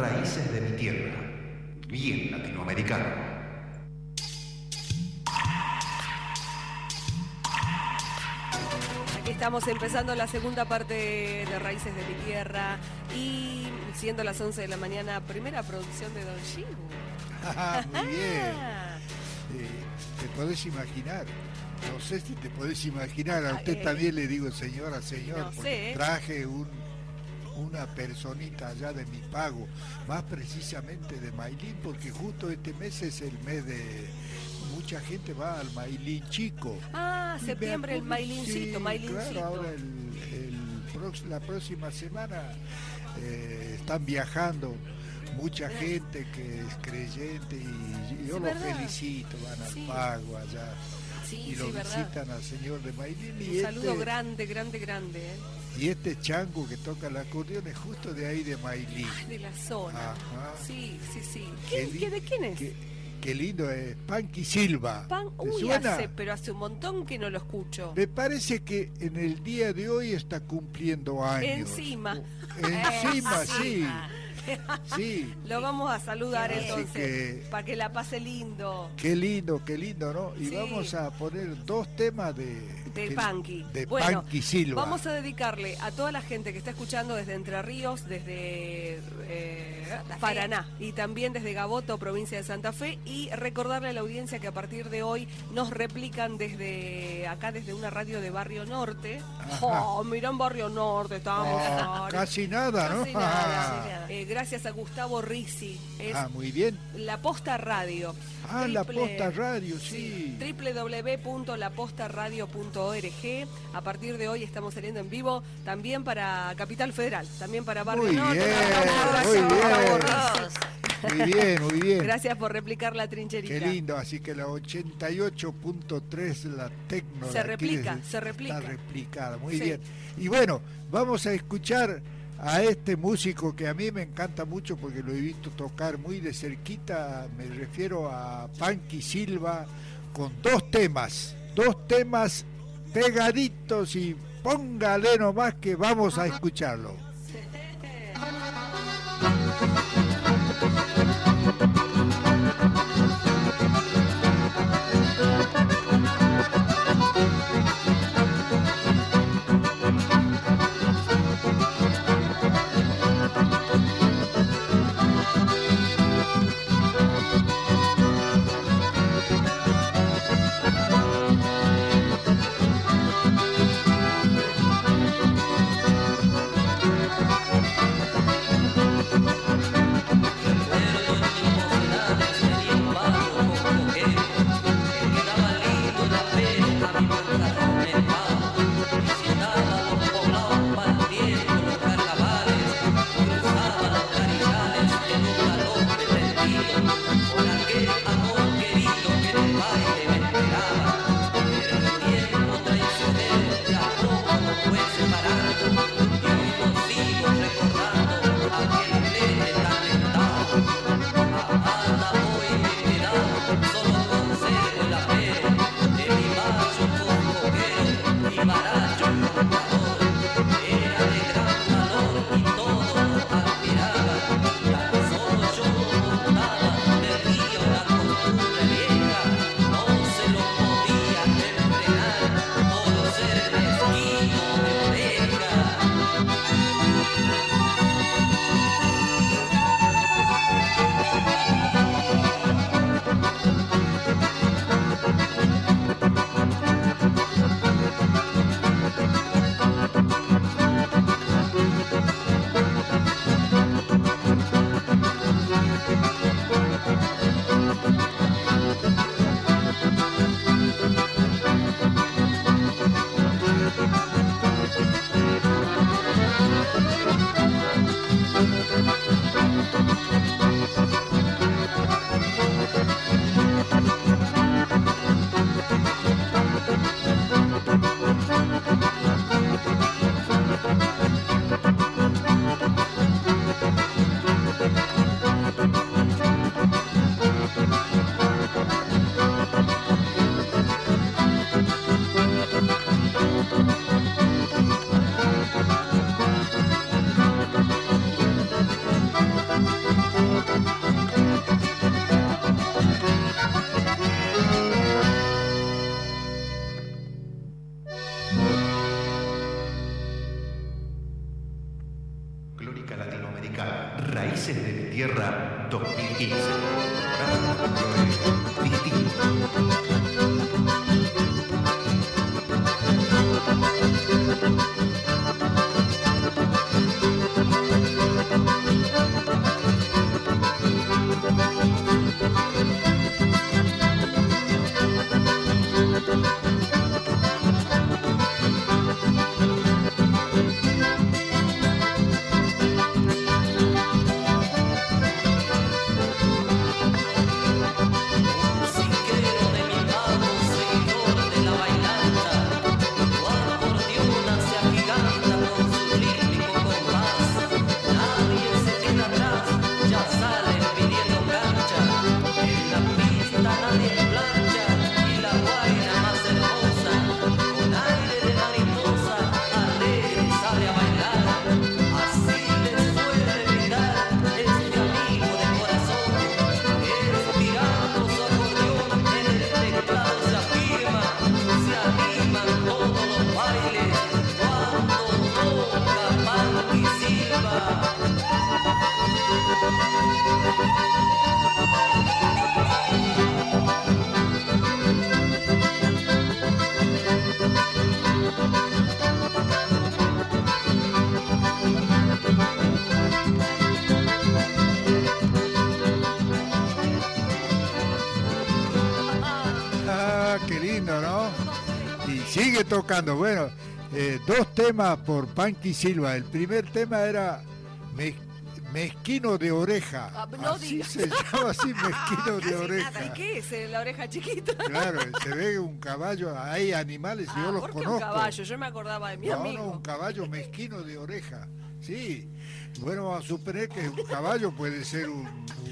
Raíces de mi tierra. Bien latinoamericano. Estamos empezando la segunda parte de Raíces de mi Tierra y siendo las 11 de la mañana, primera producción de Don Chivo. Muy bien. Te podés imaginar, no sé si te podés imaginar, a usted también le digo señora, señor, no porque sé. traje una personita allá de mi pago, más precisamente de Mailín, porque justo este mes es el mes de... Mucha gente va al Mailín chico. Ah, septiembre el Mailincito, sí, Mailincito. Claro, ahora la próxima semana están viajando mucha gente que es creyente y yo los felicito, van al pago allá y lo visitan al señor de Mailín. Un saludo grande, grande, grande. Y este chango que toca el acordeón es justo de ahí de Mailín. Ah, de la zona. Ajá. Sí. ¿De quién es? Qué lindo es, Panky Silva. Pero hace un montón que no lo escucho. Me parece que en el día de hoy está cumpliendo años. Encima, sí. Sí. Lo vamos a saludar entonces, para que la pase lindo. Qué lindo, ¿no? Y vamos a poner dos temas de Panky. Panky Silva. Vamos a dedicarle a toda la gente que está escuchando desde Entre Ríos, desde Paraná y también desde Gaboto, provincia de Santa Fe, y recordarle a la audiencia que a partir de hoy nos replican desde acá, desde una radio de Barrio Norte. Mirá, en Barrio Norte estamos. Casi nada, ¿no? Casi nada. Gracias a Gustavo Rizzi. Muy bien. La Posta Radio. La Posta Radio, sí. www.lapostaradio.org. A partir de hoy estamos saliendo en vivo también para Capital Federal, también para Barrio Norte. Muy bien. Gracias por replicar la trincherita. Qué lindo, así que la 88.3, la tecno. Se replica. Está replicada, muy bien. Y bueno, vamos a escuchar a este músico que a mí me encanta mucho porque lo he visto tocar muy de cerquita. Me refiero a Panky Silva con dos temas pegaditos, y póngale nomás que vamos a escucharlo. Raíces de mi Tierra 2015. Distinto. Sigue tocando. Bueno, dos temas por Panky Silva. El primer tema era Mezquino de Oreja. No así digas. se llama así, Mezquino de Oreja. ¿Y qué es la oreja chiquita? Claro, se ve un caballo, hay animales y yo los ¿por qué conozco. un caballo? Yo me acordaba de mi amigo. No, un caballo mezquino de oreja. Sí. Bueno, vamos a suponer que un caballo puede ser un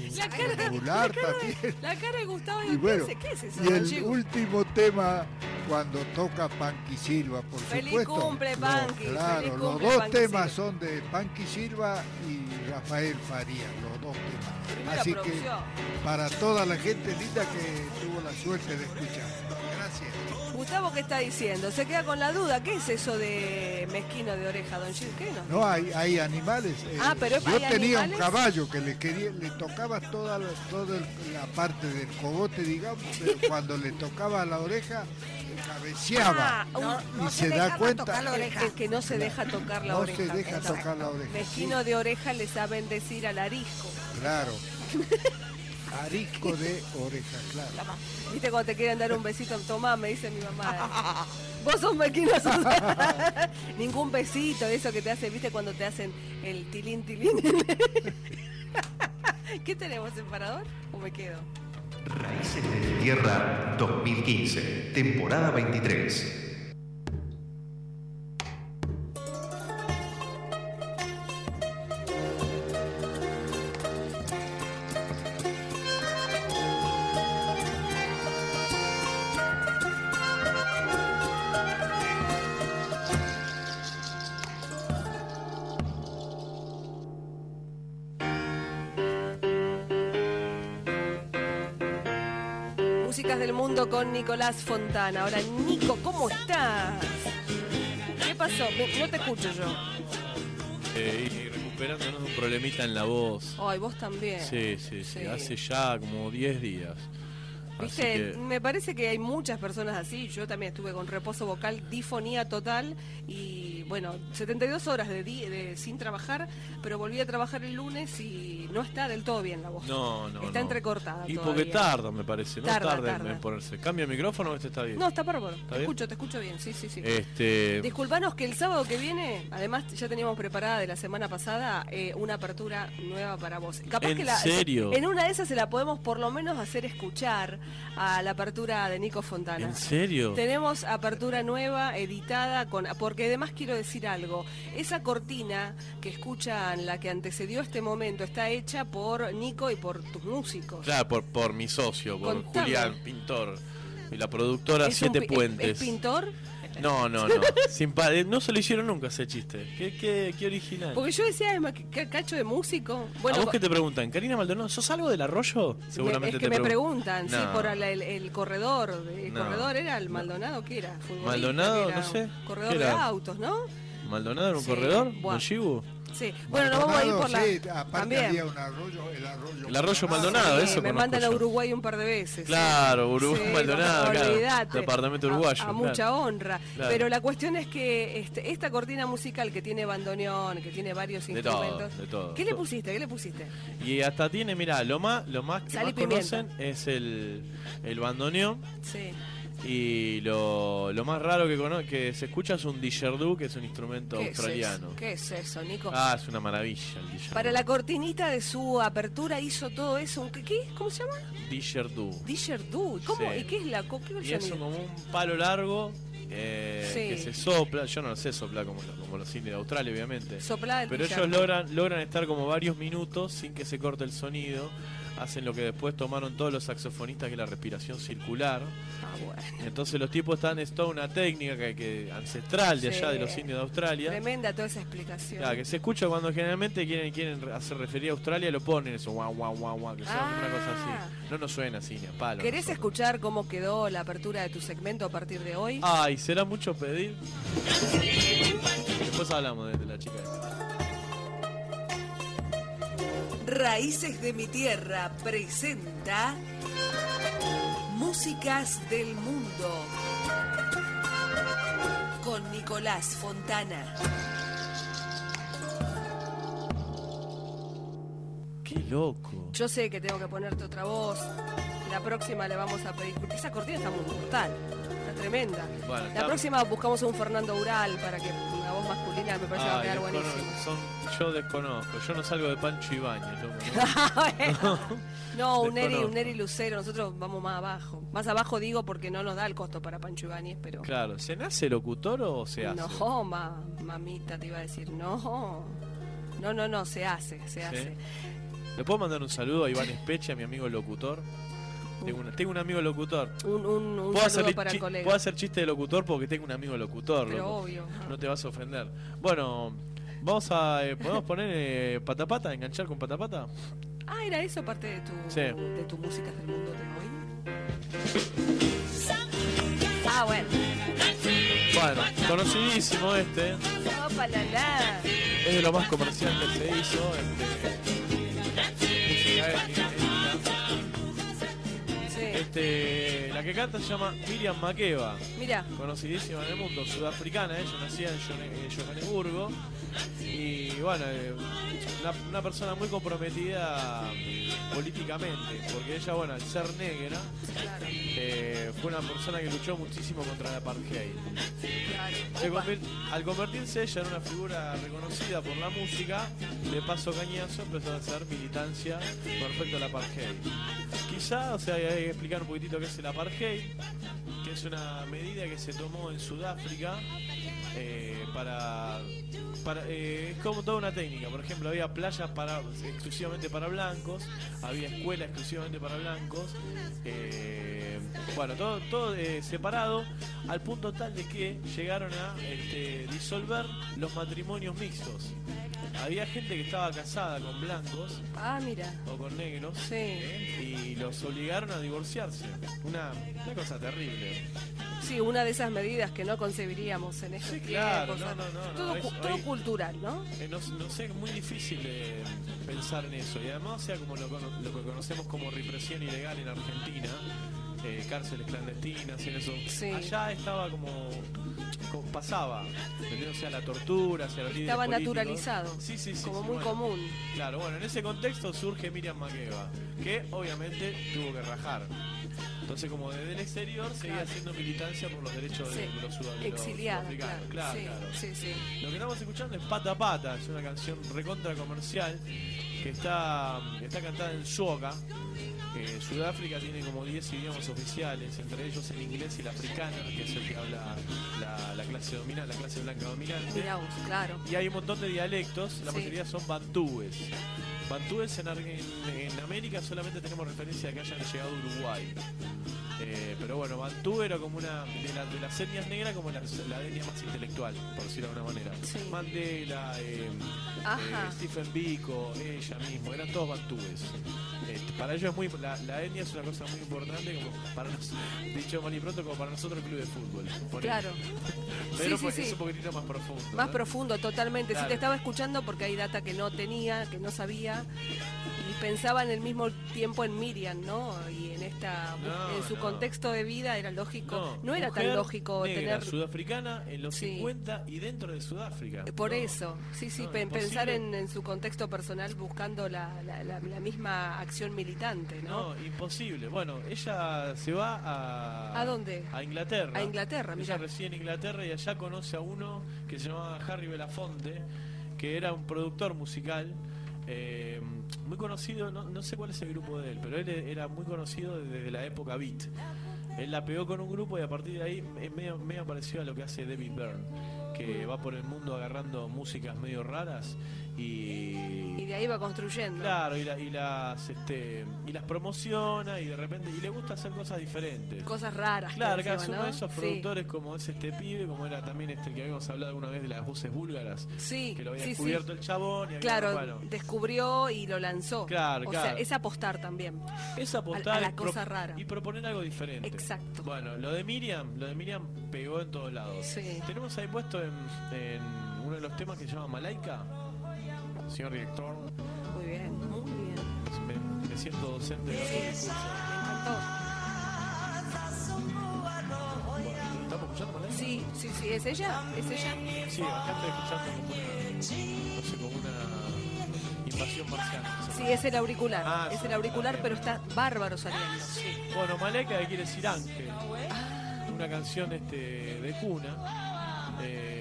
mular también. La cara de Gustavo Y bueno, ¿qué es eso? y el último tema cuando toca Panky Silva, por Feliz supuesto. cumple, Panky. Claro, Feliz los cumple, dos Panky temas Silva. son de Panky Silva y Rafael Farías, los dos temas. Primera Así producción. que para toda la gente linda que tuvo la suerte de escuchar. Gracias. Gustavo, ¿qué está diciendo? Se queda con la duda. ¿Qué es eso de mezquino de oreja, don Gil? ¿Qué no? No, hay animales. Pero yo ¿hay tenía animales? un caballo que le tocaba toda la parte del cogote, digamos, pero cuando le tocaba la oreja, cabeceaba. No y se se da deja cuenta. tocar la oreja. El que no se deja tocar la No oreja. se deja Exacto. tocar la oreja. Mezquino de oreja le saben decir al arisco. Claro. Arisco de oreja, claro. ¿Viste cuando te quieren dar un besito? Tomá, me dice mi mamá. Vos sos mezquino. Ningún besito, eso que te hacen, ¿viste? Cuando te hacen el tilín, tilín. ¿Qué tenemos, separador? ¿O me quedo? Raíces de mi Tierra 2015, temporada 23. Músicas del mundo con Nicolás Fontana. Ahora, Nico, ¿cómo estás? ¿Qué pasó? No te escucho yo. Y recuperándonos de un problemita en la voz. Ay, vos también. Sí. Hace ya como 10 días. Así Viste, que- me parece que hay muchas personas así. Yo también estuve con reposo vocal, difonía total y bueno, 72 horas sin trabajar, pero volví a trabajar el lunes y no está del todo bien la voz. No. Está entrecortada Y todavía. porque tarda, me parece. No Tarda. en ponerse. ¿Cambia el micrófono o este está bien? No, está bárbaro. ¿Está Te bien? escucho bien. Sí. Disculpanos Disculpanos que el sábado que viene, además ya teníamos preparada de la semana pasada una apertura nueva para vos. Capaz ¿En que serio? en una de esas se la podemos por lo menos hacer escuchar a la apertura de Nico Fontana. ¿En serio? Tenemos apertura nueva, editada, porque además quiero decir algo. Esa cortina que escuchan, la que antecedió este momento, está hecha por Nico y por tus músicos. Claro, por mi socio, por Contame. Julián, pintor. Y la productora ¿Es Siete un Puentes. ¿Es pintor? No. No se lo hicieron nunca ese chiste. Qué original. Porque yo decía, ¿qué cacho de músico? ¿A vos qué te preguntan? Karina Maldonado, ¿sos algo del Arroyo? Seguramente es que te me preguntan, sí, No. por el corredor. ¿El No. corredor era el Maldonado? ¿Qué era? Futbolista, Maldonado, que era no sé. Corredor ¿Qué de era? autos, ¿no? ¿Maldonado era un Sí, corredor? buah. ¿Don Chibu? Sí, bueno, nos vamos a ir por la... Sí, aparte también. había un arroyo, el arroyo Maldonado, Sí, eso me conozco mandan a yo. Uruguay un par de veces. Claro, Uruguay, Sí, Maldonado, olvídate. claro. Departamento uruguayo. A claro. mucha honra. Claro. Pero la cuestión es que esta cortina musical que tiene bandoneón, que tiene varios De todo, instrumentos. de todo. ¿Qué le pusiste? ¿Qué le pusiste? Y hasta tiene, mirá, lo más que Sal y más pimienta. conocen es el bandoneón. Sí. Y lo más raro que se escucha es un didgeridoo, que es un instrumento ¿Qué australiano. Es eso? ¿Qué es eso, Nico? Ah, es una maravilla el didgeridoo. Para la cortinita de su apertura hizo todo eso. ¿Qué? ¿Cómo se llama? Didgeridoo. Didgeridoo. ¿Cómo? Sí. ¿Y qué es la qué Y es sonido? como un palo largo Sí. que se sopla. Yo no lo sé soplar como los indios de Australia, obviamente. Sopla el Pero ellos didgeridoo. logran estar como varios minutos sin que se corte el sonido. Hacen lo que después tomaron todos los saxofonistas, que es la respiración circular. Ah, bueno. Entonces los tipos es toda una técnica que ancestral de allá Sí. de los indios de Australia. Tremenda toda esa explicación. Claro, que se escucha cuando generalmente quieren hacer referir a Australia, lo ponen eso, guau, guau, guau, guau, que suena una cosa así. No nos suena así, ni a palo. ¿Querés nosotros. escuchar cómo quedó la apertura de tu segmento a partir de hoy? Ay, ¿será mucho pedir? Después hablamos de la chica esa. Raíces de mi tierra presenta Músicas del Mundo con Nicolás Fontana. Qué loco. Yo sé que tengo que ponerte otra voz. La próxima le vamos a pedir, porque esa cortina está muy brutal, está tremenda. Bueno, La próxima buscamos a un Fernando Ural para que una voz masculina me parece que va a quedar buenísimo. Yo desconozco, yo no salgo de Pancho Ibáñez, loco, ¿no? No, un Desconozco. Neri Lucero, nosotros vamos más abajo. Más abajo digo porque no nos da el costo para Pancho Ibáñez, pero... Claro, ¿se nace locutor o se hace? No, mamita, te iba a decir, no, se hace. ¿Le puedo mandar un saludo a Iván Espeche, a mi amigo locutor? Tengo un amigo locutor. Un ¿Puedo saludo para el colega. puedo hacer chiste de locutor porque tengo un amigo locutor, Pero loco. obvio. No te vas a ofender. Bueno, ¿podemos poner Patapata, enganchar con Patapata? Ah, ¿era eso parte de tu Músicas del Mundo de hoy? Ah, bueno. Bueno, conocidísimo este. Opa, la. Es de lo más comercial que se hizo. Música étnica. Sí. La que canta se llama Miriam Makeba, Mira, conocidísima en el mundo, sudafricana. Ella nacía en Johannesburgo. Y bueno, una persona muy comprometida políticamente, porque ella, bueno, al ser negra, claro. fue una persona que luchó muchísimo contra la apartheid. Opa. Al convertirse ella en una figura reconocida por la música, de paso cañazo empezó a hacer militancia con respecto a la apartheid. Quizá, o sea, hay que explicar un poquitito qué es el apartheid, que es una medida que se tomó en Sudáfrica es como toda una técnica. Por ejemplo, había playas exclusivamente para blancos, había escuelas exclusivamente para blancos, bueno, todo separado, al punto tal de que llegaron a disolver los matrimonios mixtos. Había gente que estaba casada con blancos Ah, mira. o con negros, Sí. y los obligaron a divorciarse. Una cosa terrible. Sí, una de esas medidas que no concebiríamos en estos Sí, claro, tiempos. no, Todo, es- todo hoy- cultural, ¿no? No sé, es muy difícil pensar en eso. Y además, o sea, como lo que conocemos como represión ilegal en Argentina, cárceles clandestinas y en eso. Sí. Allá estaba como pasaba, ¿entendés? O sea, la tortura, hacia los líderes Estaba políticos. naturalizado. Sí, Como sí, muy bueno. común. Claro, bueno, en ese contexto surge Miriam Makeba, que obviamente tuvo que rajar. Entonces, como desde el exterior, seguía Claro. haciendo militancia por los derechos Sí. de los Exiliada, sudafricanos. claro. Claro. Sí. Lo que estamos escuchando es Pata Pata, es una canción recontra comercial que está cantada en Soca. Sudáfrica tiene como 10 idiomas oficiales, entre ellos el inglés y el africano, que es el que habla la clase dominante, la clase blanca dominante. Mirá vos, claro. Y hay un montón de dialectos, la Sí. mayoría son bantúes. Bantúes en América solamente tenemos referencia a que hayan llegado a Uruguay. Pero bueno, Bantú era como una de las etnias negras, como la etnia más intelectual, por decirlo de alguna manera. Sí. Mandela, Stephen Biko, ella mismo, eran todos bantúes. Para ellos la etnia es una cosa muy importante, como para dicho mal y pronto, como para nosotros el club de fútbol. Claro. Pero sí, es un poquitito más profundo. Más ¿no? profundo, totalmente. Claro. Sí, te estaba escuchando porque hay data que no tenía, que no sabía. Y pensaba en el mismo tiempo en Miriam, ¿no? Y en en su contexto de vida era lógico. No era tan lógico negra, tener. Sudafricana en los Sí. 50 y dentro de Sudáfrica. Por No. eso, sí, No, pensar imposible. en su contexto personal buscando la misma acción militante, ¿no? No, imposible. Bueno, ella se va ¿A dónde? A Inglaterra. A Inglaterra, Ella mirá. reside en Inglaterra y allá conoce a uno que se llamaba Harry Belafonte, que era un productor musical muy conocido, no sé cuál es el grupo de él, pero él era muy conocido desde la época beat. Él la pegó con un grupo y a partir de ahí es medio parecido a lo que hace David Byrne, que va por el mundo agarrando músicas medio raras Y de ahí va construyendo. claro, y las promociona y de repente le gusta hacer cosas diferentes. Cosas raras. Claro, que que es encima, uno ¿no? de esos Sí. productores como es este pibe, como era también que habíamos hablado alguna vez de las voces búlgaras, Sí, que lo había sí, descubierto el chabón y había, Claro, bueno, descubrió y lo lanzó. Claro, o sea, claro. es apostar también. es apostar a la y cosa rara. y proponer algo diferente. Exacto. Bueno, lo de Miriam pegó en todos lados. Sí. Tenemos ahí puesto en uno de los temas que se llama Malaika, señor director. Muy bien, muy bien. Me siento docente de Sí, otro sí, curso. me encantó. Bueno, ¿estamos escuchando Malaika? Sí, ¿es ella? ¿Es ella? Sí, acá estoy escuchando como una invasión marciana. Sí, es el auricular. Ah, es sí, el auricular, bien. pero está bárbaro saliendo. Sí. Bueno, Malaika, que quiere decir ángel. Una canción de cuna.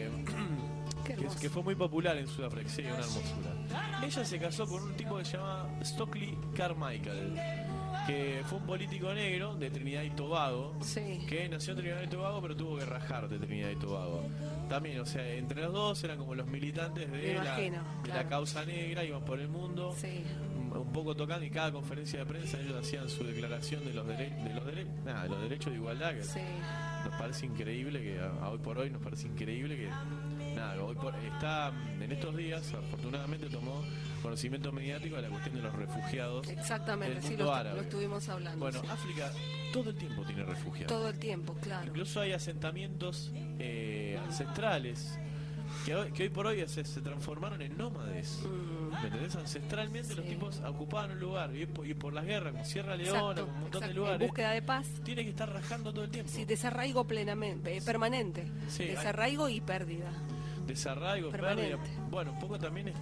Qué hermoso. Que fue muy popular en Sudáfrica, sí, una hermosura. Ella se casó con un tipo que se llama Stokely Carmichael, que fue un político negro de Trinidad y Tobago, Sí. que nació en Trinidad y Tobago, pero tuvo que rajar de Trinidad y Tobago. También, o sea, entre los dos eran como los militantes Me de imagino, la claro. causa negra, iban por el mundo. Sí. Un poco tocando, y cada conferencia de prensa ellos hacían su declaración de los derechos de igualdad, que Sí. nos parece increíble, que hoy por hoy nos parece increíble que está en estos días, afortunadamente tomó conocimiento mediático de la cuestión de los refugiados Exactamente, del sí, mundo árabe. lo estuvimos hablando. Bueno, sí. África todo el tiempo tiene refugiados. Todo el tiempo, claro. Incluso hay asentamientos ancestrales que hoy por hoy se transformaron en nómades. ¿Me entendés? Ancestralmente los Sí. tipos ocupaban un lugar y por las guerras, como Sierra Leona, Exacto, como un montón de exacto. En lugares, búsqueda de paz. tiene que estar rajando todo el tiempo. Sí, desarraigo plenamente, permanente. Sí, Desarraigo y pérdida. Desarraigo, Permanente. pérdida. Bueno, un poco también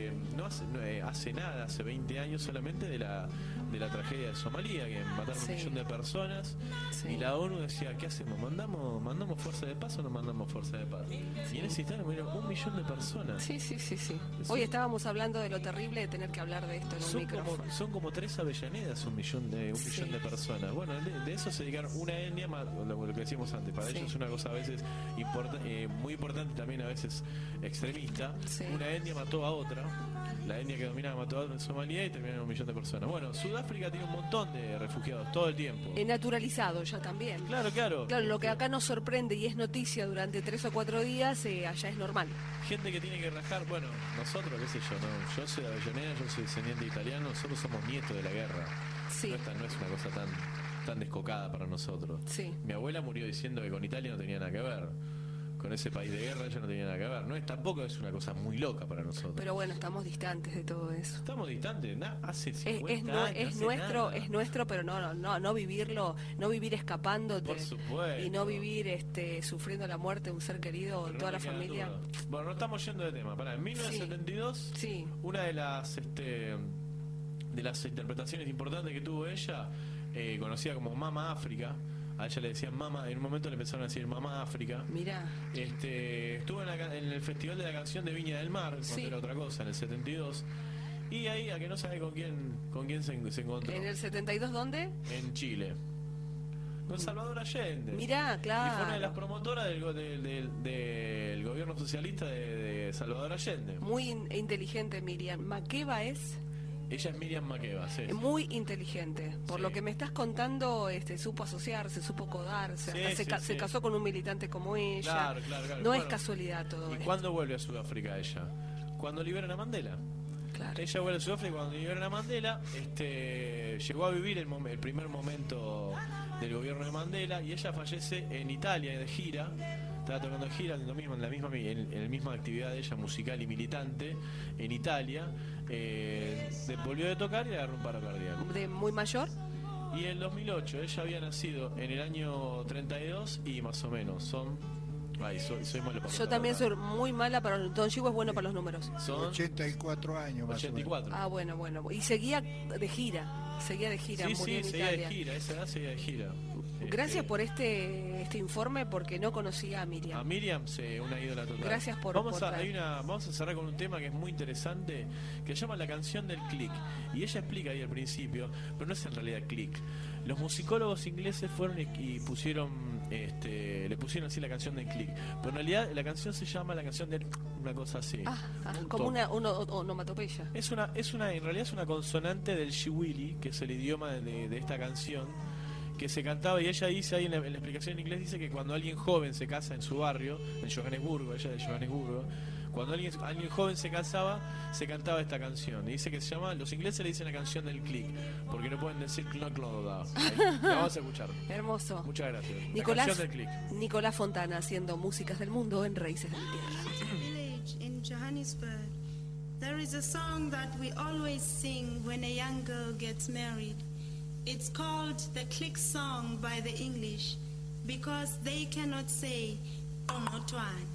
hace nada, hace 20 años solamente de la tragedia de Somalia, que mataron Sí. 1 millón de personas. Sí. Y la ONU decía, ¿qué hacemos? ¿Mandamos fuerza de paz o no mandamos fuerza de paz? Y en ese instante murieron 1 millón de personas. Sí. Sí. Hoy estábamos hablando de lo terrible de tener que hablar de esto en un micrófono. Son como 3 Avellanedas, un millón de personas. Bueno, de eso se dedicaron una etnia más, lo que decíamos antes. Para Sí. ellos es una cosa a veces muy importante, también a veces extremista. Sí. Una etnia mató a otra, la etnia que dominaba mató a otra en Somalia y terminaron 1 millón de personas. Bueno, Sudáfrica tiene un montón de refugiados todo el tiempo. Naturalizado ya también. Claro. Claro, lo que acá nos sorprende y es noticia durante 3 o 4 días, allá es normal. Gente que tiene que rajar, bueno, nosotros, qué sé yo, no, yo soy de Avellaneda, yo soy descendiente italiano, nosotros somos nietos de la guerra. Sí. No es una cosa tan descocada para nosotros. Sí. Mi abuela murió diciendo que con Italia no tenía nada que ver. Con ese país de guerra ella no tenía nada que ver. Tampoco es una cosa muy loca para nosotros. Pero bueno, estamos distantes de todo eso. Estamos distantes, hace 50 Es años. nuestro, pero no vivirlo, no vivir escapándote. Por supuesto. Y no vivir sufriendo la muerte de un ser querido, Pero toda no la me queda familia. duda. Bueno, no estamos yendo de tema. En 1972, Sí. una de las interpretaciones importantes que tuvo ella, conocida como Mama África, a ella le decían Mama, en un momento le empezaron a decir Mama África. Mirá. Estuvo en el Festival de la Canción de Viña del Mar, cuando Sí. era otra cosa, en el 72. Y ahí, a que no sabe con quién se encontró. ¿En el 72 dónde? En Chile. Con Salvador Allende. Mirá, claro. Y fue una de las promotoras del gobierno socialista de Salvador Allende. Muy inteligente, Miriam. Makeba es Ella es Miriam Makeba, sí. Muy inteligente. Por lo que me estás contando, supo asociarse, supo codarse, se casó con un militante como ella. Claro. No es casualidad todo esto. ¿Y cuándo vuelve a Sudáfrica ella? Cuando liberan a Mandela. Claro. Ella vuelve a Sudáfrica cuando liberan a Mandela. Llegó a vivir el primer momento del gobierno de Mandela y ella fallece en Italia de gira. Estaba tocando de gira en la misma actividad de ella, musical y militante, en Italia. Volvió de tocar y le agarró un paro cardíaco. ¿De muy mayor? Y en el 2008, ella había nacido en el año 32 y más o menos soy malo para Yo también soy muy mala para los... Don Chivo es bueno para los números. Son 84 años más 84. Ah, bueno. Y seguía de gira, murió en seguía Italia. de gira, esa edad seguía de gira. Gracias por este informe, porque no conocía a Miriam. A Miriam, una ídola total. Gracias por vamos a cerrar con un tema que es muy interesante, que se llama La canción del click. Y ella explica ahí al principio, pero no es en realidad click. Los musicólogos ingleses fueron y pusieron, le pusieron así la canción del click. Pero en realidad la canción se llama la canción del... una cosa así. Como una onomatopeya. En realidad es una consonante del Shiwili, que es el idioma de esta canción, que se cantaba, y ella dice ahí en la explicación en inglés, dice que cuando alguien joven se casa en su barrio, en Johannesburgo, ella es de Johannesburgo, cuando alguien joven se casaba, se cantaba esta canción. Y dice que se llama, los ingleses le dicen la canción del click, porque no pueden decir clock. La vamos a escuchar. Hermoso. Muchas gracias. La canción del click. Nicolás Fontana haciendo Músicas del Mundo en Raíces de la Tierra. In Johannesburg, there is a song that we always sing when a young girl gets married. It's called the click song by the English, because they cannot say "Onotwane."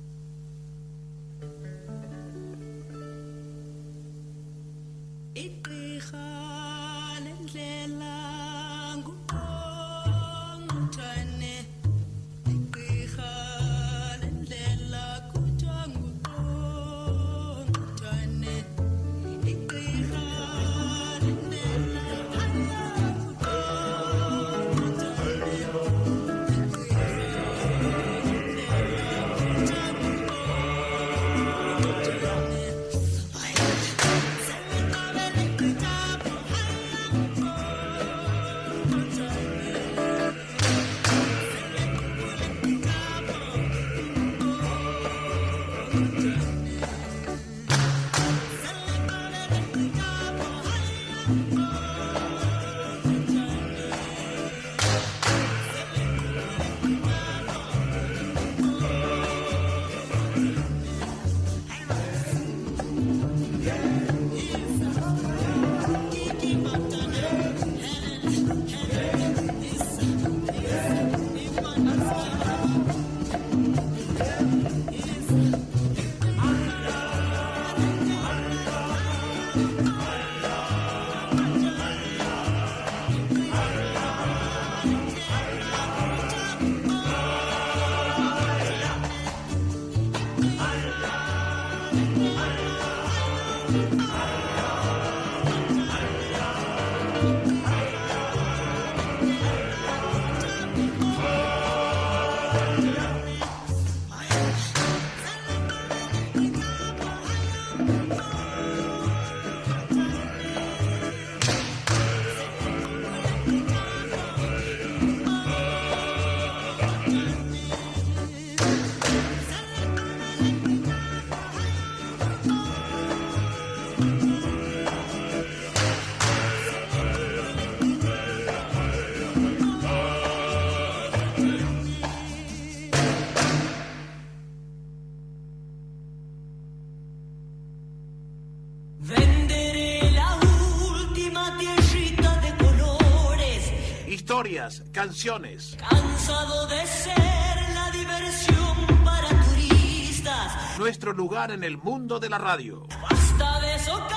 Historias, canciones. Cansado de ser la diversión para turistas. Nuestro lugar en el mundo de la radio. Basta de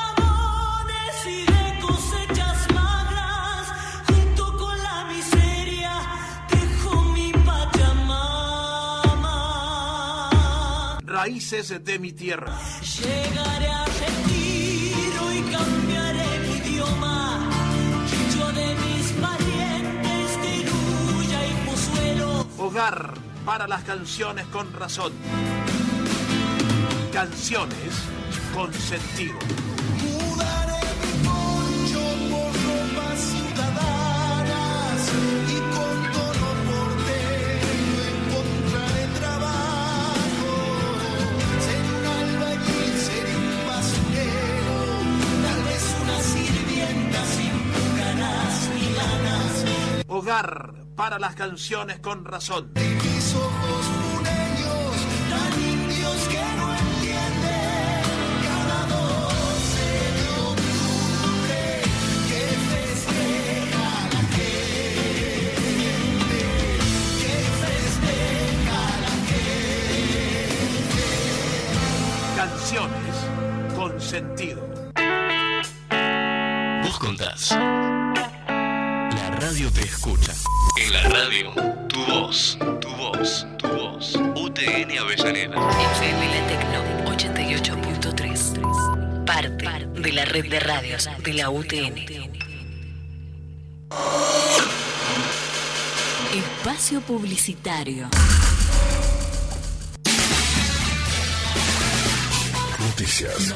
socavones y de cosechas magras. Junto con la miseria dejo mi Pachamama. Raíces de mi tierra. Llegaré a Retiro y cambiaré mi idioma. Yo de mis parientes de Iruya y Pozuelo. Hogar para las canciones con razón. Canciones con sentido. Mudaré mi Lugar para las canciones con razón. Mis ojos puneños, tan indios que no entienden. Cada 12 de octubre que festeja la gente, que festeja la gente. Canciones con sentido. Vos contás. La radio te escucha. En la radio, tu voz, tu voz, tu voz. UTN Avellaneda. FM La Tecno 88.3. Parte de la red de radios de la UTN. Espacio publicitario. Noticias.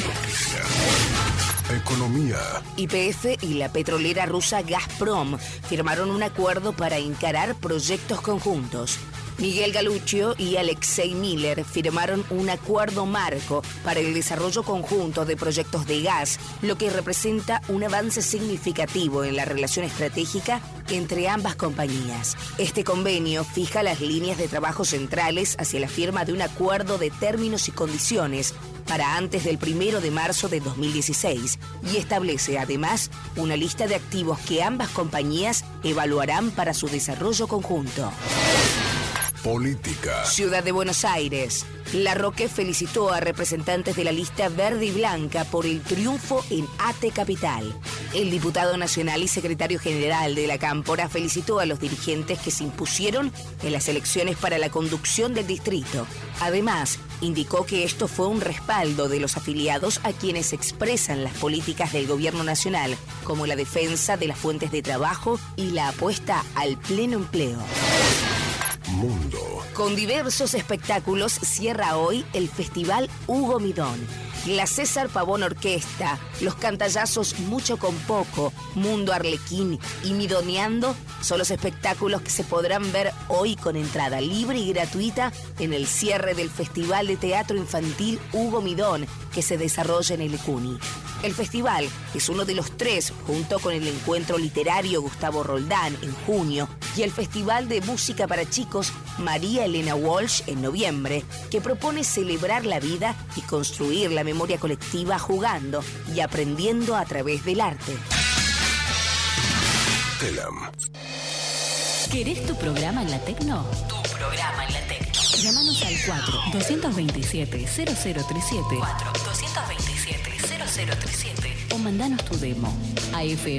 Economía. YPF y la petrolera rusa Gazprom firmaron un acuerdo para encarar proyectos conjuntos. Miguel Galuccio y Alexei Miller firmaron un acuerdo marco para el desarrollo conjunto de proyectos de gas, lo que representa un avance significativo en la relación estratégica entre ambas compañías. Este convenio fija las líneas de trabajo centrales hacia la firma de un acuerdo de términos y condiciones para antes del 1 de marzo de 2016 y establece además una lista de activos que ambas compañías evaluarán para su desarrollo conjunto. Política. Ciudad de Buenos Aires. La Roque felicitó a representantes de la lista verde y blanca por el triunfo en ATE Capital. El diputado nacional y secretario general de la Cámpora felicitó a los dirigentes que se impusieron en las elecciones para la conducción del distrito. Además, indicó que esto fue un respaldo de los afiliados a quienes expresan las políticas del gobierno nacional, como la defensa de las fuentes de trabajo y la apuesta al pleno empleo. Mundo. Con diversos espectáculos cierra hoy el Festival Hugo Midón. La César Pavón Orquesta, los cantallazos Mucho con Poco, Mundo Arlequín y Midoneando son los espectáculos que se podrán ver hoy con entrada libre y gratuita en el cierre del Festival de Teatro Infantil Hugo Midón, que se desarrolla en el Ecuni. El festival es uno de los 3, junto con el Encuentro Literario Gustavo Roldán en junio y el Festival de Música para Chicos María Elena Walsh en noviembre, que propone celebrar la vida y construir la memoria colectiva jugando y aprendiendo a través del arte. Telam. ¿Querés tu programa en la Tecno? Tu programa en la Tecno. Llámanos al 4-227-0037. 4-227-0037. O mandanos tu demo a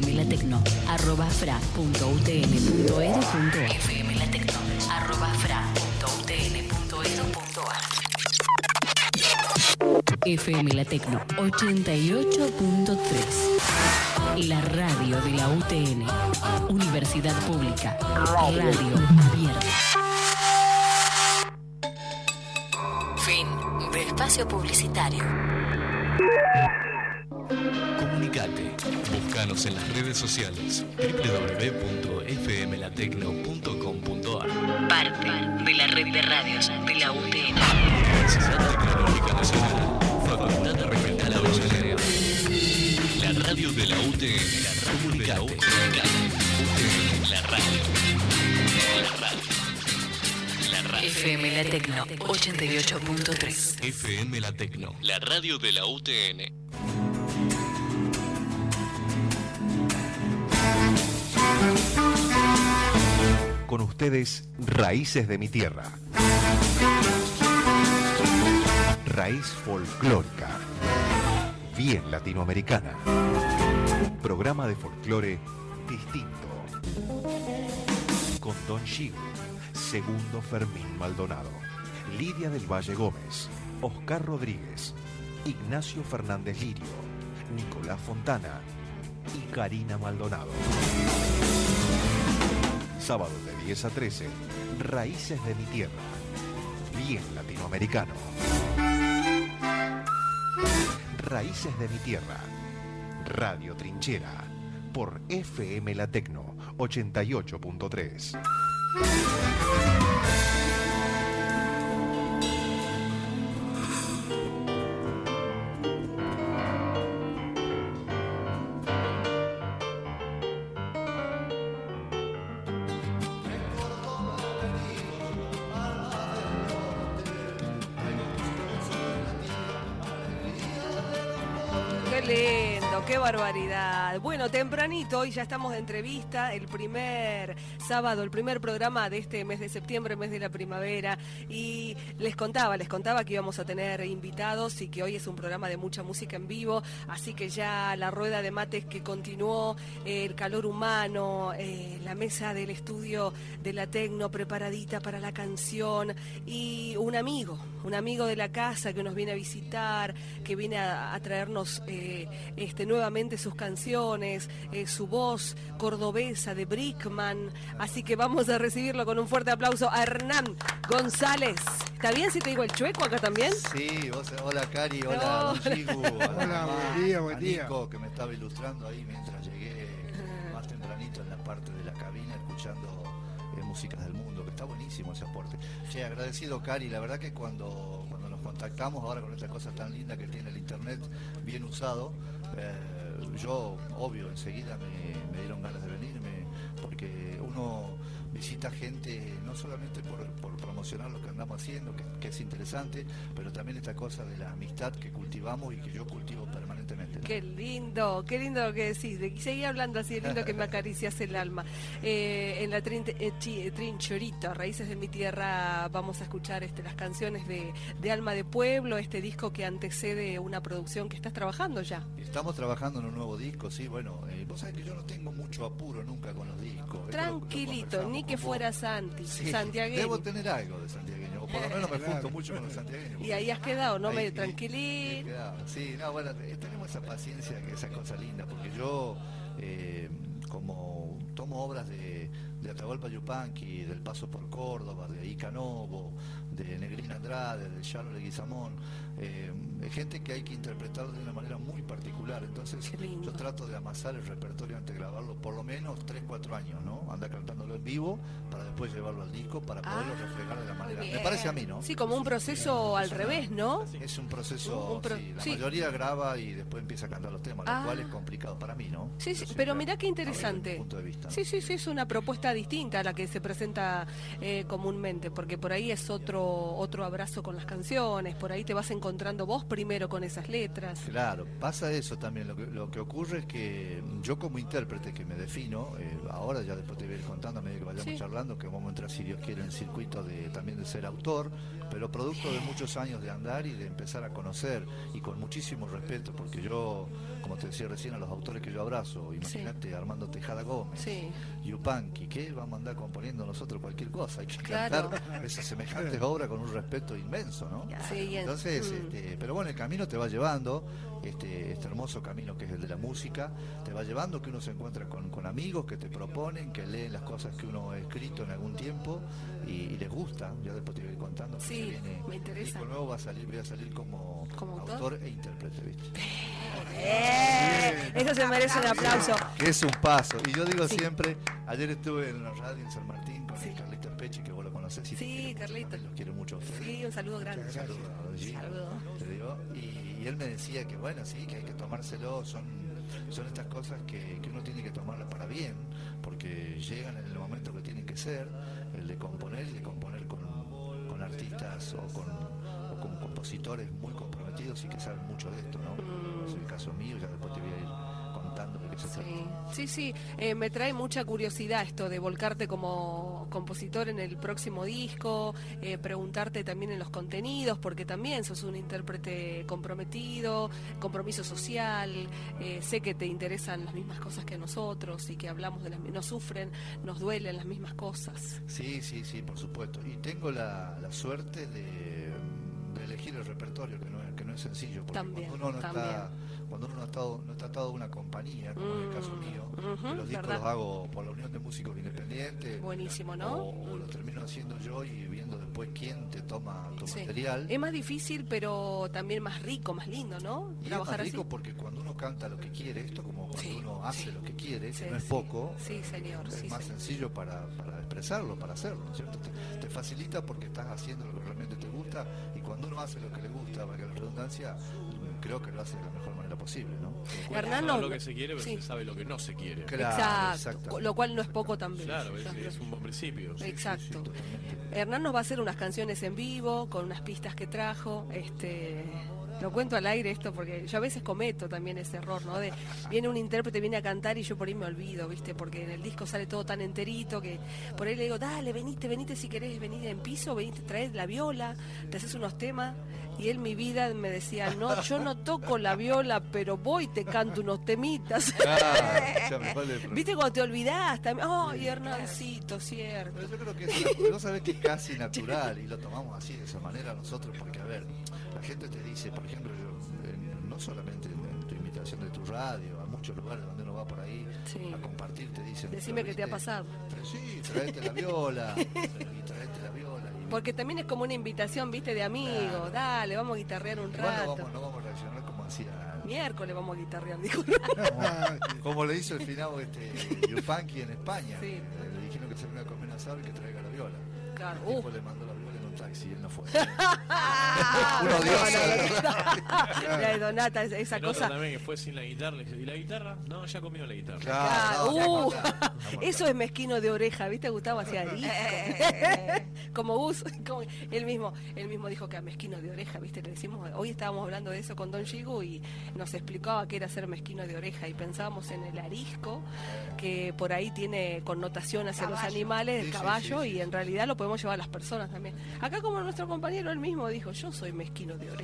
fmlatecno@fra.utn.edu.ar. fmlatecno@fra.utn.edu.ar. FM La Tecno 88.3. La radio de la UTN. Universidad Pública. Radio abierta. Fin de espacio publicitario. Comunicate. Búscanos en las redes sociales www.fmlatecno.com.ar. Parte de la red de radios de la UTN. Universidad Tecnológica Nacional. Facultad Regional Avellaneda. La radio de la UTN. Comunicate. La radio. La radio. La radio. FM La Tecno 88.3. FM La Tecno. La radio de la UTN. Con ustedes, Raíces de mi Tierra. Raíz folclórica. Bien latinoamericana. Un programa de folclore distinto. Con Don Chigo, Segundo Fermín Maldonado, Lidia del Valle Gómez, Oscar Rodríguez, Ignacio Fernández Lirio, Nicolás Fontana y Karina Maldonado. Sábado de 10 a 13, Raíces de mi Tierra. Bien latinoamericano. Raíces de mi Tierra. Radio Trinchera. Por FM La Tecno 88.3. Qué lindo, qué barbaridad. Bueno, tempranito, hoy ya estamos de entrevista, el primer sábado, el primer programa de este mes de septiembre, mes de la primavera, y les contaba que íbamos a tener invitados y que hoy es un programa de mucha música en vivo, así que ya la rueda de mates que continuó, el calor humano, la mesa del estudio de la tecno preparadita para la canción, y un amigo de la casa que nos viene a visitar, que viene a traernos nuevamente sus canciones, su voz cordobesa de Brickman, así que vamos a recibirlo con un fuerte aplauso a Hernán González. ¿Está bien si te digo el chueco acá también? Sí, hola Cari, hola Don Chigu, hola, buen día. Nico, que me estaba ilustrando ahí mientras llegué más tempranito en la parte de la cabina escuchando músicas del mundo, que está buenísimo ese aporte. Che, agradecido Cari, la verdad que cuando nos contactamos ahora con esta cosa tan linda que tiene el internet bien usado, yo obvio enseguida me dieron ganas de venirme, porque uno visita gente no solamente por promocionar lo que andamos haciendo, que es interesante, pero también esta cosa de la amistad que cultivamos y que yo cultivo permanentemente, ¿no? Qué lindo lo que decís. Seguí hablando así, de lindo que me acaricias el alma. En la Trincherita, Raíces de mi Tierra, vamos a escuchar las canciones de Alma de Pueblo, este disco que antecede una producción que estás trabajando ya. Estamos trabajando en un nuevo disco, sí, bueno, vos sabés que yo no tengo mucho apuro nunca con los discos. Tranquilito, ni que fuera santiagueño. Debo tener algo de santiagueño, o por lo menos me junto mucho con los santiagueños. Y ahí has quedado, ¿no? Medio tranquilín. Sí, no, bueno, tenemos esa paciencia, que esa cosa linda, porque yo, como tomo obras de Atahualpa Yupanqui, del Paso por Córdoba, de Ica Novo, de Negrina Andrade, de Charles Leguizamón, gente que hay que interpretar de una manera muy particular. Entonces yo trato de amasar el repertorio antes de grabarlo por lo menos 3-4 años, ¿no? Andar cantándolo en vivo para después llevarlo al disco, para poderlo reflejar de la manera. Bien. Me parece a mí, ¿no? Sí, como un proceso al revés, ¿no? Es un proceso, la mayoría graba y después empieza a cantar los temas, lo cual es complicado para mí, ¿no? Sí, pero mirá qué interesante. Punto de vista, ¿no? Sí, es una propuesta distinta a la que se presenta comúnmente, porque por ahí es otro abrazo con las canciones, por ahí te vas encontrando vos primero con esas letras. Claro, pasa eso también. Lo que ocurre es que yo como intérprete que me defino, ahora ya después te voy a ir contando a medida que vayamos charlando, que vamos a entrar, si Dios quiere, en el circuito también de ser autor, pero producto de muchos años de andar y de empezar a conocer, y con muchísimo respeto, porque yo, como te decía recién, a los autores que yo abrazo, imagínate Armando Tejada Gómez, Yupanqui, que vamos a andar componiendo nosotros cualquier cosa, hay que cantar esas semejantes obras con un respeto inmenso, ¿no? Entonces, pero bueno, el camino te va llevando, este hermoso camino que es el de la música, te va llevando, que uno se encuentra con amigos que te proponen, que leen las cosas que uno ha escrito en algún tiempo y les gusta. Ya después te voy a ir contando. Sí, me interesa. El nuevo voy a salir como autor e intérprete, ¿viste? Eso se merece un aplauso. Que es un paso. Y yo digo siempre, ayer estuve en la radio en San Martín con el Carlito Pechi, que vos lo conocés. Sí, Carlito. Los quiero mucho a ustedes. Sí, un saludo grande. Un saludo. Te digo. Y él me decía que bueno, sí, que hay que tomárselo, son estas cosas que uno tiene que tomarlas para bien, porque llegan en el momento que tienen que ser, el de componer, y de componer con artistas o con compositores muy comprometidos y que saben mucho de esto, ¿no? Es el caso mío, ya después te voy a ir contando de qué se trata. Sí, me trae mucha curiosidad esto de volcarte como compositor en el próximo disco, preguntarte también en los contenidos, porque también sos un intérprete comprometido, compromiso social, sé que te interesan las mismas cosas que a nosotros y que hablamos de nos sufren, nos duelen las mismas cosas. Sí, por supuesto. Y tengo la suerte de elegir el repertorio, que no es sencillo, porque cuando uno no está atado a una compañía, como en el caso mío, los discos los hago por la Unión de Músicos Independientes. Buenísimo, ¿no? O lo termino haciendo yo y viendo después quién te toma tu material. Es más difícil, pero también más rico, más lindo, ¿no? Y trabajar es más rico así, porque cuando uno canta lo que quiere, esto como cuando uno hace lo que quiere, que no es poco, es más sencillo para expresarlo, para hacerlo, ¿no es cierto? Te facilita porque estás haciendo lo que realmente te gusta, y cuando uno hace lo que le gusta, para que la redundancia, creo que lo hace de la mejor manera posible, ¿no? Hernán sabe lo que se quiere, pero se sabe lo que no se quiere. Claro, exacto. Lo cual no es poco también. Claro, es un buen principio. Exacto. Hernán nos va a hacer unas canciones en vivo, con unas pistas que trajo, Lo cuento al aire esto porque yo a veces cometo también ese error, ¿no? Viene un intérprete, viene a cantar y yo por ahí me olvido, ¿viste? Porque en el disco sale todo tan enterito que por ahí le digo, dale, venite si querés venir en piso, venite, traes la viola, te haces unos temas. Y él, mi vida, me decía, no, yo no toco la viola, pero voy y te canto unos temitas. ¿Viste cuando te olvidás también? ¡Ay, Hernancito, cierto! Pero yo creo que no sabés que es casi natural y lo tomamos así, de esa manera nosotros, porque, a ver, la gente te dice, por ejemplo, no solamente en tu invitación de tu radio, a muchos lugares donde uno va por ahí a compartir, te dicen... Decime qué te ha pasado. Sí, traete la viola, y traete la viola. Porque también es como una invitación, ¿viste? De amigos. Claro. Dale, vamos a guitarrear un rato. No vamos a reaccionar como hacía... Miércoles vamos a guitarrear, dijo. Como le hizo el finado Yupanqui en España. Sí. Le dijeron que se venga a comer asado y que traiga la viola. Claro. El tipo le mandó la viola en un taxi y él no fue. Uno odioso. La de Donata, esa cosa. También que fue sin la guitarra. ¿Y la guitarra? No, ya comió la guitarra. Claro. Eso es mezquino de oreja, ¿viste? Gustavo hacía disco. Como Gus, él mismo dijo que a mezquino de oreja, ¿viste? Le decimos, hoy estábamos hablando de eso con Don Gigu y nos explicaba qué era ser mezquino de oreja y pensábamos en el arisco, que por ahí tiene connotación hacia los animales, el caballo, y en realidad lo podemos llevar a las personas también. Acá como nuestro compañero él mismo dijo, yo soy mezquino de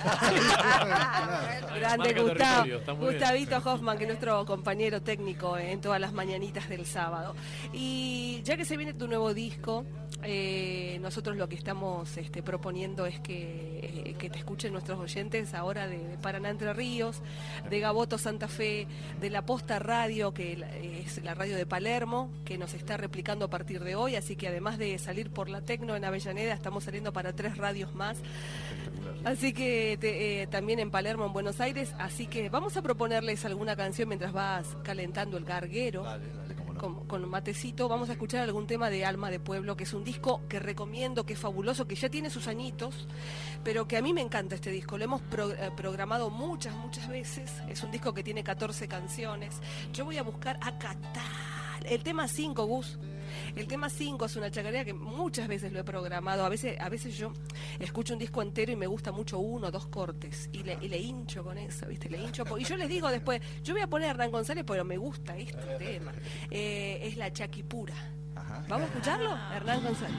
oreja. Grande Gustavito Hoffman, que es nuestro compañero técnico en todas las mañanitas del sábado. Y ya que se viene tu nuevo disco, nosotros lo que estamos proponiendo es que te escuchen nuestros oyentes ahora de Paraná Entre Ríos, de Gaboto Santa Fe, de La Posta Radio, que es la radio de Palermo, que nos está replicando a partir de hoy, así que además de salir por la Tecno en Avellaneda, estamos saliendo para 3 radios más. Así que también en Palermo, en Buenos Aires, así que vamos a proponerles alguna canción mientras vas calentando el garguero. Dale, cómo no. Con matecito, vamos a escuchar algún tema de Alma de Pueblo, que es un disco que recomiendo, que es fabuloso, que ya tiene sus añitos, pero que a mí me encanta este disco. Lo hemos programado muchas veces. Es un disco que tiene 14 canciones. Yo voy a buscar acá el tema 5, Gus. El tema 5 es una chacarera que muchas veces lo he programado. A veces yo escucho un disco entero y me gusta mucho 1 o 2 cortes y le hincho con eso, ¿viste? Le hincho y yo les digo después, yo voy a poner a Hernán González, pero me gusta este tema. Es la Chaquipura. Ajá. ¿Vamos a escucharlo? Hernán González.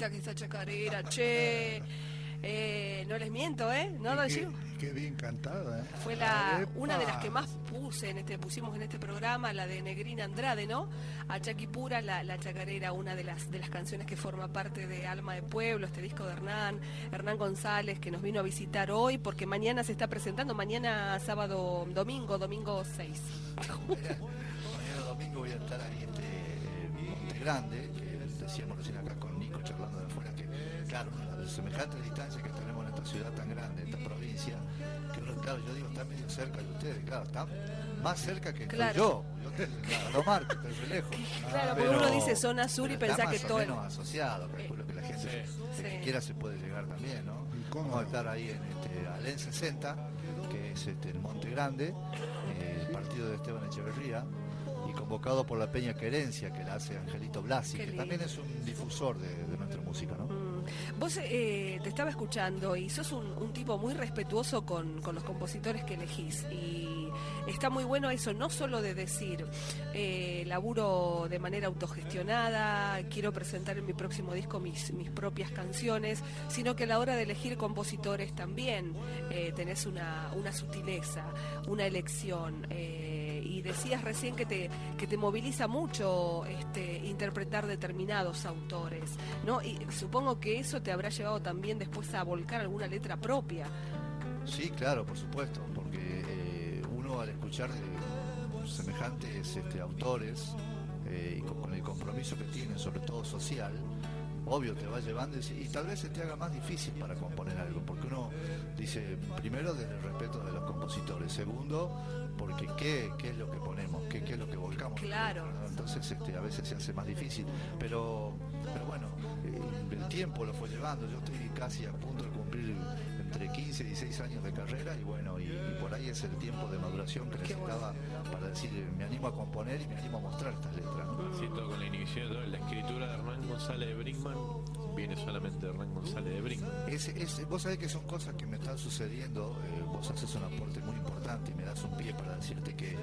bonita que esta chacarera, che. No les miento, No lo digo. Qué bien cantada, Fue una de las que más pusimos en este programa, la de Negrina Andrade, ¿no? A Chaki Pura, la chacarera, una de las canciones que forma parte de Alma de Pueblo, este disco de Hernán González, que nos vino a visitar hoy, porque mañana se está presentando, mañana domingo 6. Mañana domingo voy a estar ahí en Monte Grande, que decíamos recién acá con Nico charlando de afuera, que claro, la semejante distancia que tenemos en esta ciudad tan grande, en esta provincia, que uno, claro, yo digo, está medio cerca de ustedes, claro, está más cerca que yo lo marco, pero de lejos. Claro, porque uno dice zona sur y pensá que todo... menos asociado, calculo que la gente que quiera se puede llegar también, ¿no? Vamos a estar ahí en Alén 60, que es el Monte Grande, el partido de Esteban Echeverría, y convocado por la Peña Querencia, que la hace Angelito Blasi, que también es un difusor de nuestra música, ¿no? Vos te estaba escuchando y sos un tipo muy respetuoso con los compositores que elegís, y está muy bueno eso, no solo de decir laburo de manera autogestionada, quiero presentar en mi próximo disco mis propias canciones, sino que a la hora de elegir compositores también tenés una sutileza, una elección, y decías recién que te moviliza mucho interpretar determinados autores, ¿no? Y supongo que eso te habrá llevado también después a volcar alguna letra propia. Sí, claro, por supuesto, porque uno al escuchar semejantes autores y con el compromiso que tienen, sobre todo social, obvio te va llevando y tal vez se te haga más difícil para componer algo, porque uno dice, primero desde el respeto de los compositores, segundo porque qué es lo que ponemos, qué es lo que volcamos, claro, ¿no? Entonces a veces se hace más difícil, pero bueno, el tiempo lo fue llevando. Yo estoy casi a punto de cumplir entre 15 y 16 años de carrera, y bueno, y por ahí es el tiempo de maduración que necesitaba para decir, me animo a componer y me animo a mostrar estas letras, ¿no? Siento con la inhibición, la escritura de Hernán González de Brinkman viene solamente de Hernán González de Brinkman. Vos sabés que son cosas que me están sucediendo, vos haces un aporte muy importante y me das un pie para decirte que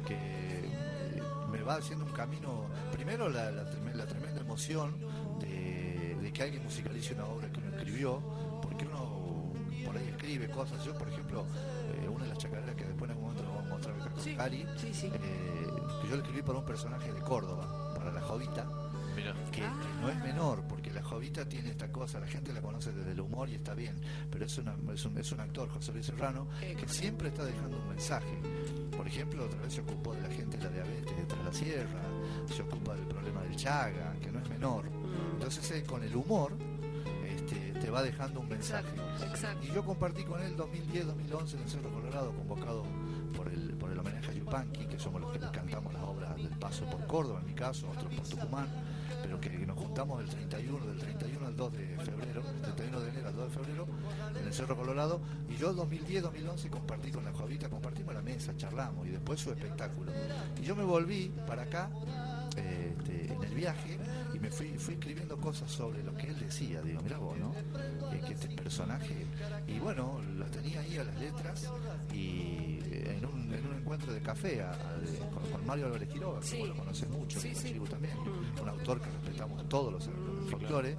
me va haciendo un camino, primero la tremenda emoción de que alguien musicalice una obra que uno escribió, porque uno por ahí escribe cosas. Yo, por ejemplo, una de las chacareras que después en algún momento lo vamos a mostrar acá con Cari, que yo le escribí para un personaje de Córdoba, para La Jovita, que no es menor, porque La Jovita tiene esta cosa, la gente la conoce desde el humor y está bien, pero es un actor, José Luis Serrano, que siempre está dejando un mensaje. Por ejemplo, otra vez se ocupó de la gente de la diabetes de Tras la Sierra, se ocupa del problema del Chaga, que no es menor. Entonces él con el humor te va dejando un mensaje. Exacto. Y yo compartí con él 2010-2011 en el Cerro Colorado, convocado por el homenaje a Yupanqui, que somos los que le cantamos las obras del paso por Córdoba, en mi caso, otros por Tucumán, pero que nos juntamos del 31 al 2 de febrero, 31 de enero al 2 de febrero, en el Cerro Colorado, y yo 2010-2011 compartí con La Jovita, compartimos la mesa, charlamos, y después su espectáculo. Y yo me volví para acá, en el viaje, y me fui escribiendo cosas sobre lo que él decía. Digo, mirá vos, ¿no? Que este personaje, y bueno, lo tenía ahí a las letras, y en un encuentro de café con Mario Álvarez Quiroga, que vos lo conoces mucho, también, un autor que respetamos todos los folclore.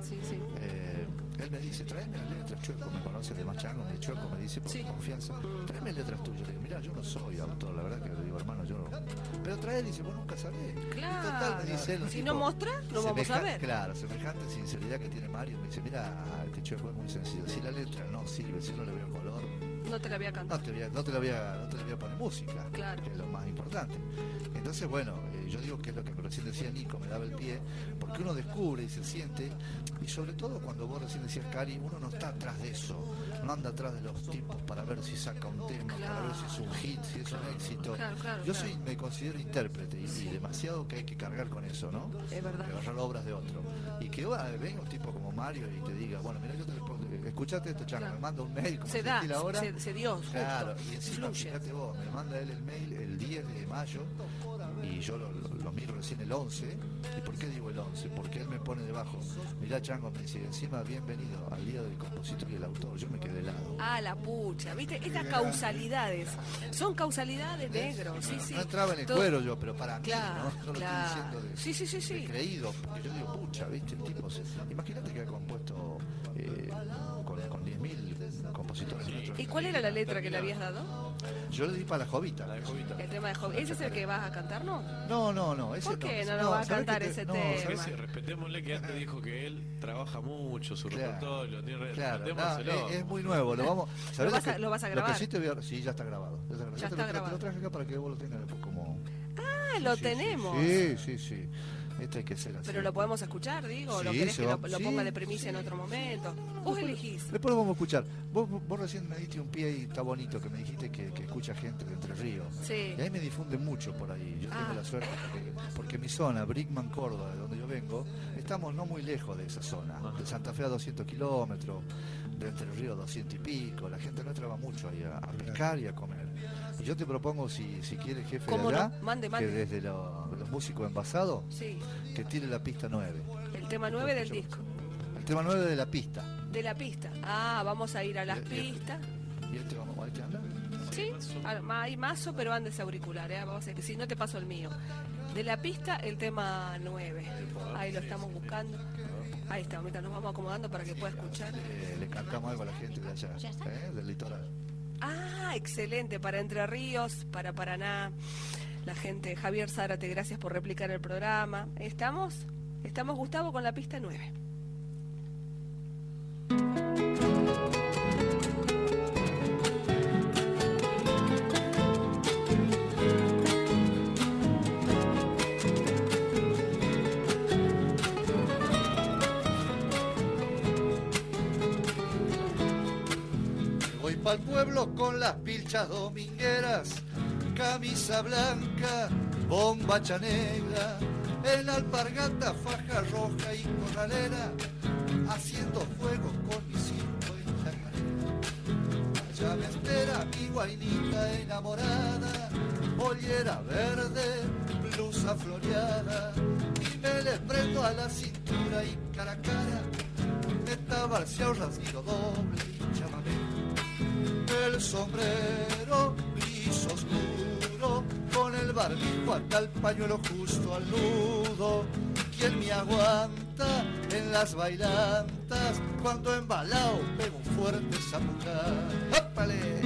Él me dice, tráeme las letras, Chueco, me conoce de más chango, de Chueco, me dice por confianza, tráeme letras tuyas. Le digo, mira, yo no soy autor, la verdad que le digo, hermano, yo no. Pero trae, dice, vos nunca sabés. Claro. Y total, me dice él, si no mostras, no vamos a ver. Claro, semejante sinceridad que tiene Mario, me dice, mira, este Chueco es muy sencillo, si la letra no sirve, si no le veo color, no te la voy a cantar. No te la voy a poner música, claro, que es lo más importante. Entonces, bueno, yo digo que es lo que recién decía Nico, me daba el pie, porque uno descubre y se siente, y sobre todo cuando vos recién decías, Cari, uno no está atrás de eso, no anda atrás de los tipos para ver si saca un tema, para ver si es un hit, si es un éxito. Yo me considero intérprete, y demasiado que hay que cargar con eso, ¿no? Es verdad. De agarrar obras de otro. Y que venga un tipo como Mario y te diga, bueno, mira, yo te escuchate esto, Chango, me manda un mail como se da, ahora. se dio, justo. Claro, y encima, fluye. fíjate vos, me manda él el mail el 10 de mayo y yo lo miro recién el 11. ¿Y por qué digo el 11? Porque él me pone debajo, mirá, Chango, me dice, encima bienvenido al día del compositor y el autor. Yo me quedé helado. Ah, la pucha, ¿viste? Estas causalidades, son causalidades, negro, sí, sí. No entraba en el Todo... cuero yo, pero para mí, claro, ¿no? No lo estoy diciendo de, de creído, porque yo digo, pucha, ¿viste? El tipo, imagínate que ha compuesto con 10.000 compositores. ¿Y cuál era la letra que le habías dado? Yo le di para la Jovita. El tema de Jovita. ¿Ese es el que vas a cantar, no? No. Ese ¿Por qué no vas a cantar ese tema? Respetémosle que antes dijo que él trabaja mucho, su repertorio. Claro, es muy nuevo. Lo vamos, ¿Lo vas a grabar? Sí, ya está grabado. Ya está grabado. Lo traje acá para que vos lo tengas como... Ah, lo tenemos. Sí. Este hay que ser así. Pero lo podemos escuchar, digo, ¿lo querés que lo ponga de premisa en otro momento? Vos elegís. Después lo vamos a escuchar. Vos recién me diste un pie y está bonito que me dijiste que escucha gente de Entre Ríos. Sí. Y ahí me difunden mucho por ahí. Yo tengo la suerte porque mi zona, Brickman, Córdoba, de donde yo vengo, estamos no muy lejos de esa zona. De Santa Fe a 200 kilómetros, de Entre Ríos 200 y pico. La gente nuestra va mucho ahí a pescar y a comer. Y yo te propongo, si quieres, jefe de allá, mande. que desde los músicos envasados, que tire la pista 9. El tema 9 del disco. El tema 9 de la pista. De la pista. Ah, vamos a ir a las pistas. ¿Y este anda? Sí, hay mazo, pero andes auricular, vamos a ver que si no te paso el mío. De la pista, el tema 9. Ahí lo estamos buscando. Ahí está, mientras nos vamos acomodando para que pueda escuchar. Le cantamos algo a la gente de allá, del litoral. Ah, excelente, para Entre Ríos, para Paraná, la gente. Javier Zárate, gracias por replicar el programa. ¿Estamos, Gustavo, con la pista 9? Al pueblo con las pilchas domingueras, camisa blanca, bombacha negra, en alpargata, faja roja y corralera, haciendo fuego con mi cinto y chacarera. Allá me espera mi guainita enamorada, pollera verde, blusa floreada, y me le prendo a la cintura y cara a cara, me tabarceao rasguido doble y chamamé. El sombrero gris oscuro, con el barbijo hasta el pañuelo justo al nudo. ¿Quién me aguanta en las bailantas cuando embalao pego un fuerte zapucán? ¡Ópale!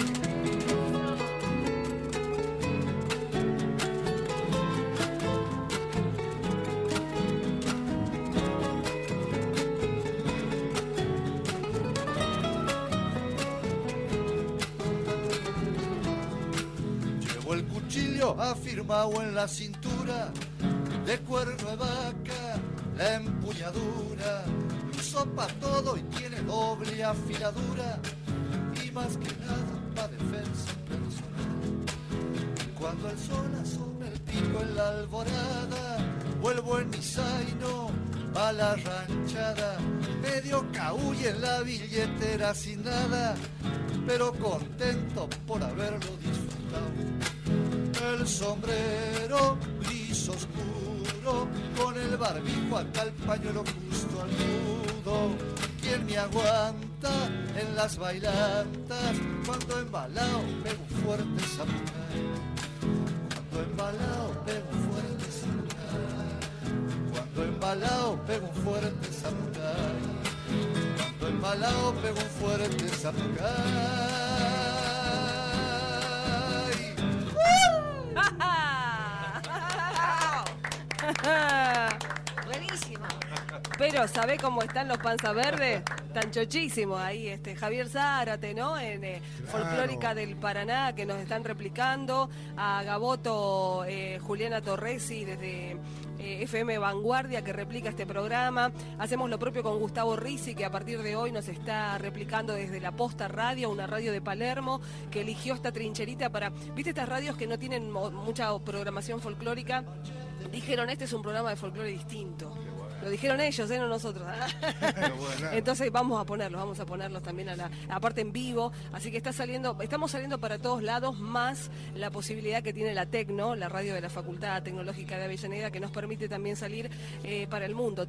Afirmado en la cintura, de cuerno de vaca, la empuñadura, uso pa' todo y tiene doble afiladura, y más que nada pa' defensa personal. Cuando el sol asoma el pico en la alborada, vuelvo en mi zaino a la ranchada, medio cahuye en la billetera sin nada, pero contento por haberlo disfrutado. El sombrero gris oscuro, con el barbijo hasta el pañuelo justo al nudo. ¿Quién me aguanta en las bailantas cuando embalao pego un fuerte zapucay? Cuando embalao pego un fuerte zapucay. Cuando embalao pego un fuerte zapucay. Cuando embalao pego un fuerte zapucay. Buenísimo. Pero ¿sabe cómo están los panza verdes? Tan chochísimos ahí, Javier Zárate, ¿no? En Folclórica del Paraná, que nos están replicando. A Gaboto, Juliana Torresi desde FM Vanguardia, que replica este programa. Hacemos lo propio con Gustavo Risi, que a partir de hoy nos está replicando desde La Posta Radio, una radio de Palermo, que eligió esta trincherita para... ¿Viste estas radios que no tienen mucha programación folclórica? Dijeron, este es un programa de folclore distinto. Lo dijeron ellos, no nosotros. Entonces vamos a ponerlos también aparte en vivo. Así que estamos saliendo para todos lados, más la posibilidad que tiene la Tecno, la radio de la Facultad Tecnológica de Avellaneda, que nos permite también salir para el mundo,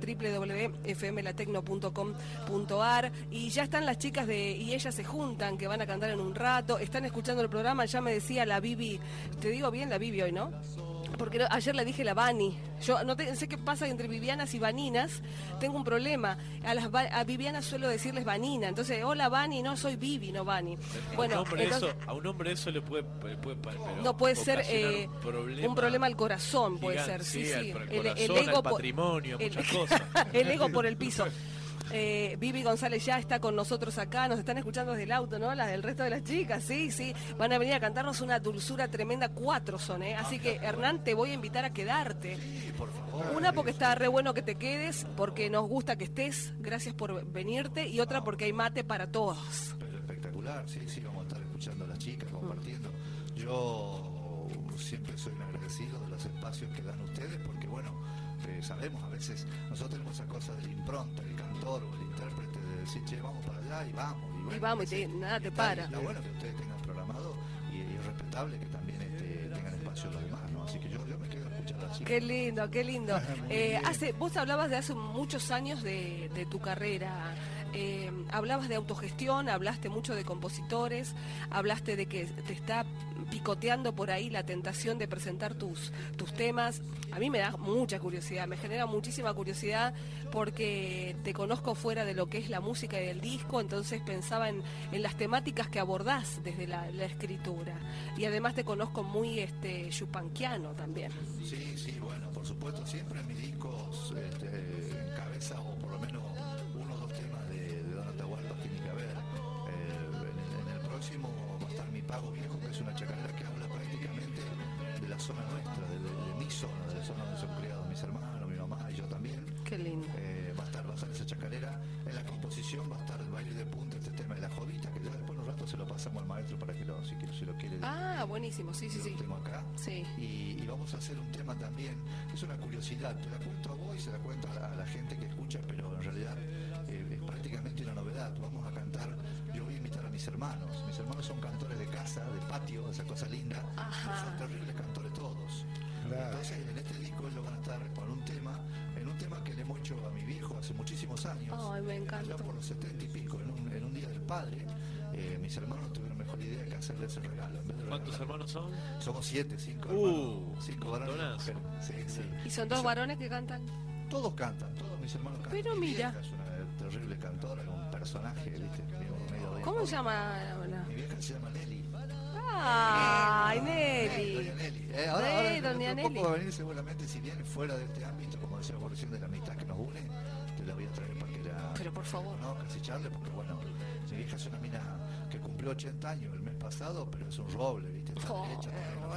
www.fmlatecno.com.ar. Y ya están las chicas y ellas se juntan, que van a cantar en un rato. Están escuchando el programa, ya me decía la Vivi, te digo bien la Vivi hoy, ¿no? Porque ayer le dije la Vani. Yo no sé qué pasa entre Vivianas y Vaninas. Tengo un problema. A Vivianas suelo decirles Vanina. Entonces, hola Vani, no soy Vivi, no Vani. Bueno, a un hombre eso le puede no puede ser un problema al corazón, puede ser. Sí. El ego, al patrimonio, muchas cosas. El ego por el piso. Vivi González ya está con nosotros acá, nos están escuchando desde el auto, ¿no? El resto de las chicas, sí, van a venir a cantarnos una dulzura tremenda, 4 son, así que Hernán, te voy a invitar a quedarte. Sí, por favor. Una porque está re bueno que te quedes, porque nos gusta que estés, gracias por venirte, y otra porque hay mate para todos. Pero espectacular, sí, vamos a estar escuchando a las chicas, compartiendo. Yo siempre soy un agradecido de los espacios que dan ustedes, porque bueno, sabemos, a veces nosotros tenemos esa cosa del impronta, el cantor o el intérprete de decir, che, vamos para allá y vamos. Nada te para. Está bueno que ustedes tengan programado y es respetable que también tengan espacio los demás, ¿no? Así que yo me quedo a escuchar a las chicas. Qué lindo. Vos hablabas de hace muchos años de tu carrera. Hablabas de autogestión, hablaste mucho de compositores, hablaste de que te está picoteando por ahí la tentación de presentar tus temas. A mí me da mucha curiosidad, me genera muchísima curiosidad porque te conozco fuera de lo que es la música y el disco, entonces pensaba en las temáticas que abordás desde la escritura. Y además te conozco muy yupanquiano también. Sí, bueno, por supuesto, siempre en mis discos encabeza o por lo menos uno o dos temas de Don Atahualpa tiene que haber. En el próximo va a estar Mi Pago Viejo, que es una chacarera que habla prácticamente de la zona nuestra, de mi zona, de la zona donde son criados mis hermanos, mi mamá y yo también. Qué lindo. Va a estar esa chacarera. En la composición va a estar el baile de punta, este tema de la jodita, que ya después un rato se lo pasamos al maestro para que si lo quiere. Buenísimo, sí. Lo tengo acá. Sí. Y vamos a hacer un tema también, es una curiosidad, te la cuento a vos y se la cuento a la gente que escucha, pero en realidad es prácticamente una novedad. Vamos a cantar, yo voy a invitar a mis hermanos son cantores de casa, de patio, esa cosa linda. Son terribles cantores todos. Claro. Entonces en este disco ellos van a estar con un tema que le hemos hecho a mi viejo hace muchísimos años. Ay, me encanta. Ya por los 70 y pico, en un día del padre, mis hermanos tuvieron mejor idea que hacerle ese regalo. ¿Cuántos hermanos son? Somos 7, 5 hermanos. 5 varones y una mujer. Sí. ¿Y son 2 varones que cantan? Todos cantan, todos mis hermanos cantan. Pero mira. Mi vieja es una terrible cantora, un personaje, ¿viste? ¿Cómo se llama? Mi vieja se llama Nelly. ¡Ay, Nelly! Doña Nelly. Ahora Doña Nelly. Poco va a venir seguramente, si viene fuera de este ámbito, como decíamos recién, de la amistad que nos une, te la voy a traer para que la... Pero por favor. No, casi charle, porque bueno, mi vieja es una mina que cumplió 80 años el mes pasado, pero es un roble, ¿viste? Está derecha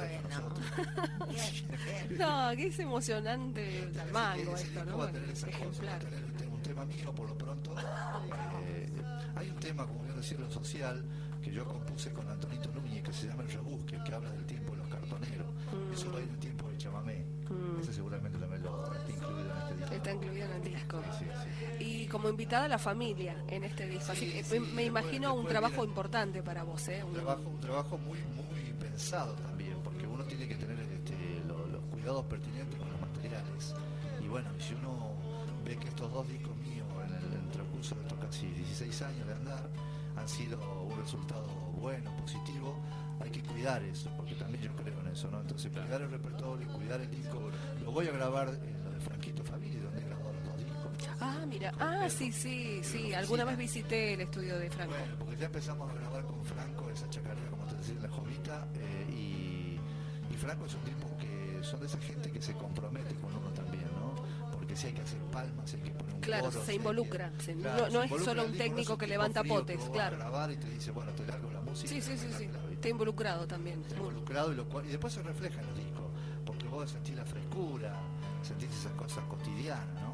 para nosotros. No, que es emocionante el mango esto, ¿no? Va a tener esa ejemplar. Cosa, va a tener un tema mío por lo pronto. Hay un tema, como voy a decirlo, social, que yo compuse con Antonito Núñez, que se llama El Rebusque, que habla del tiempo de los cartoneros. Eso va a ir el tiempo del chamamé. Ese seguramente también lo está incluido en este disco. Está incluido en el disco. Sí. Y como invitada a la familia en este disco. Así que me imagino un trabajo importante para vos, ¿eh? Un trabajo muy pensado también, porque uno tiene que tener los cuidados pertinentes con los materiales. Y bueno, si uno ve que estos 2 discos míos en el transcurso de estos casi 16 años de andar han sido un resultado bueno, positivo, hay que cuidar eso, porque también yo creo en eso, ¿no? Entonces cuidar el repertorio, cuidar el disco. Lo voy a grabar en lo de Franquito Favili, donde he grabado los 2 discos. Mira, sí. Alguna vez visité el estudio de Franco. Bueno, porque ya empezamos a grabar con Franco esa chacarera, como te decía, en La Jovita, y Franco es un tipo que son de esa gente que se compromete con uno también, ¿no? Porque si hay que hacer palmas, hay que poner un coro, se involucra. Claro, no es solo un técnico que levanta potes, claro. A grabar y te dice, bueno, te largo la música. Sí. Está involucrado también. Está involucrado y después se refleja en los discos, porque vos sentís la frescura, sentís esas cosas cotidianas, ¿no?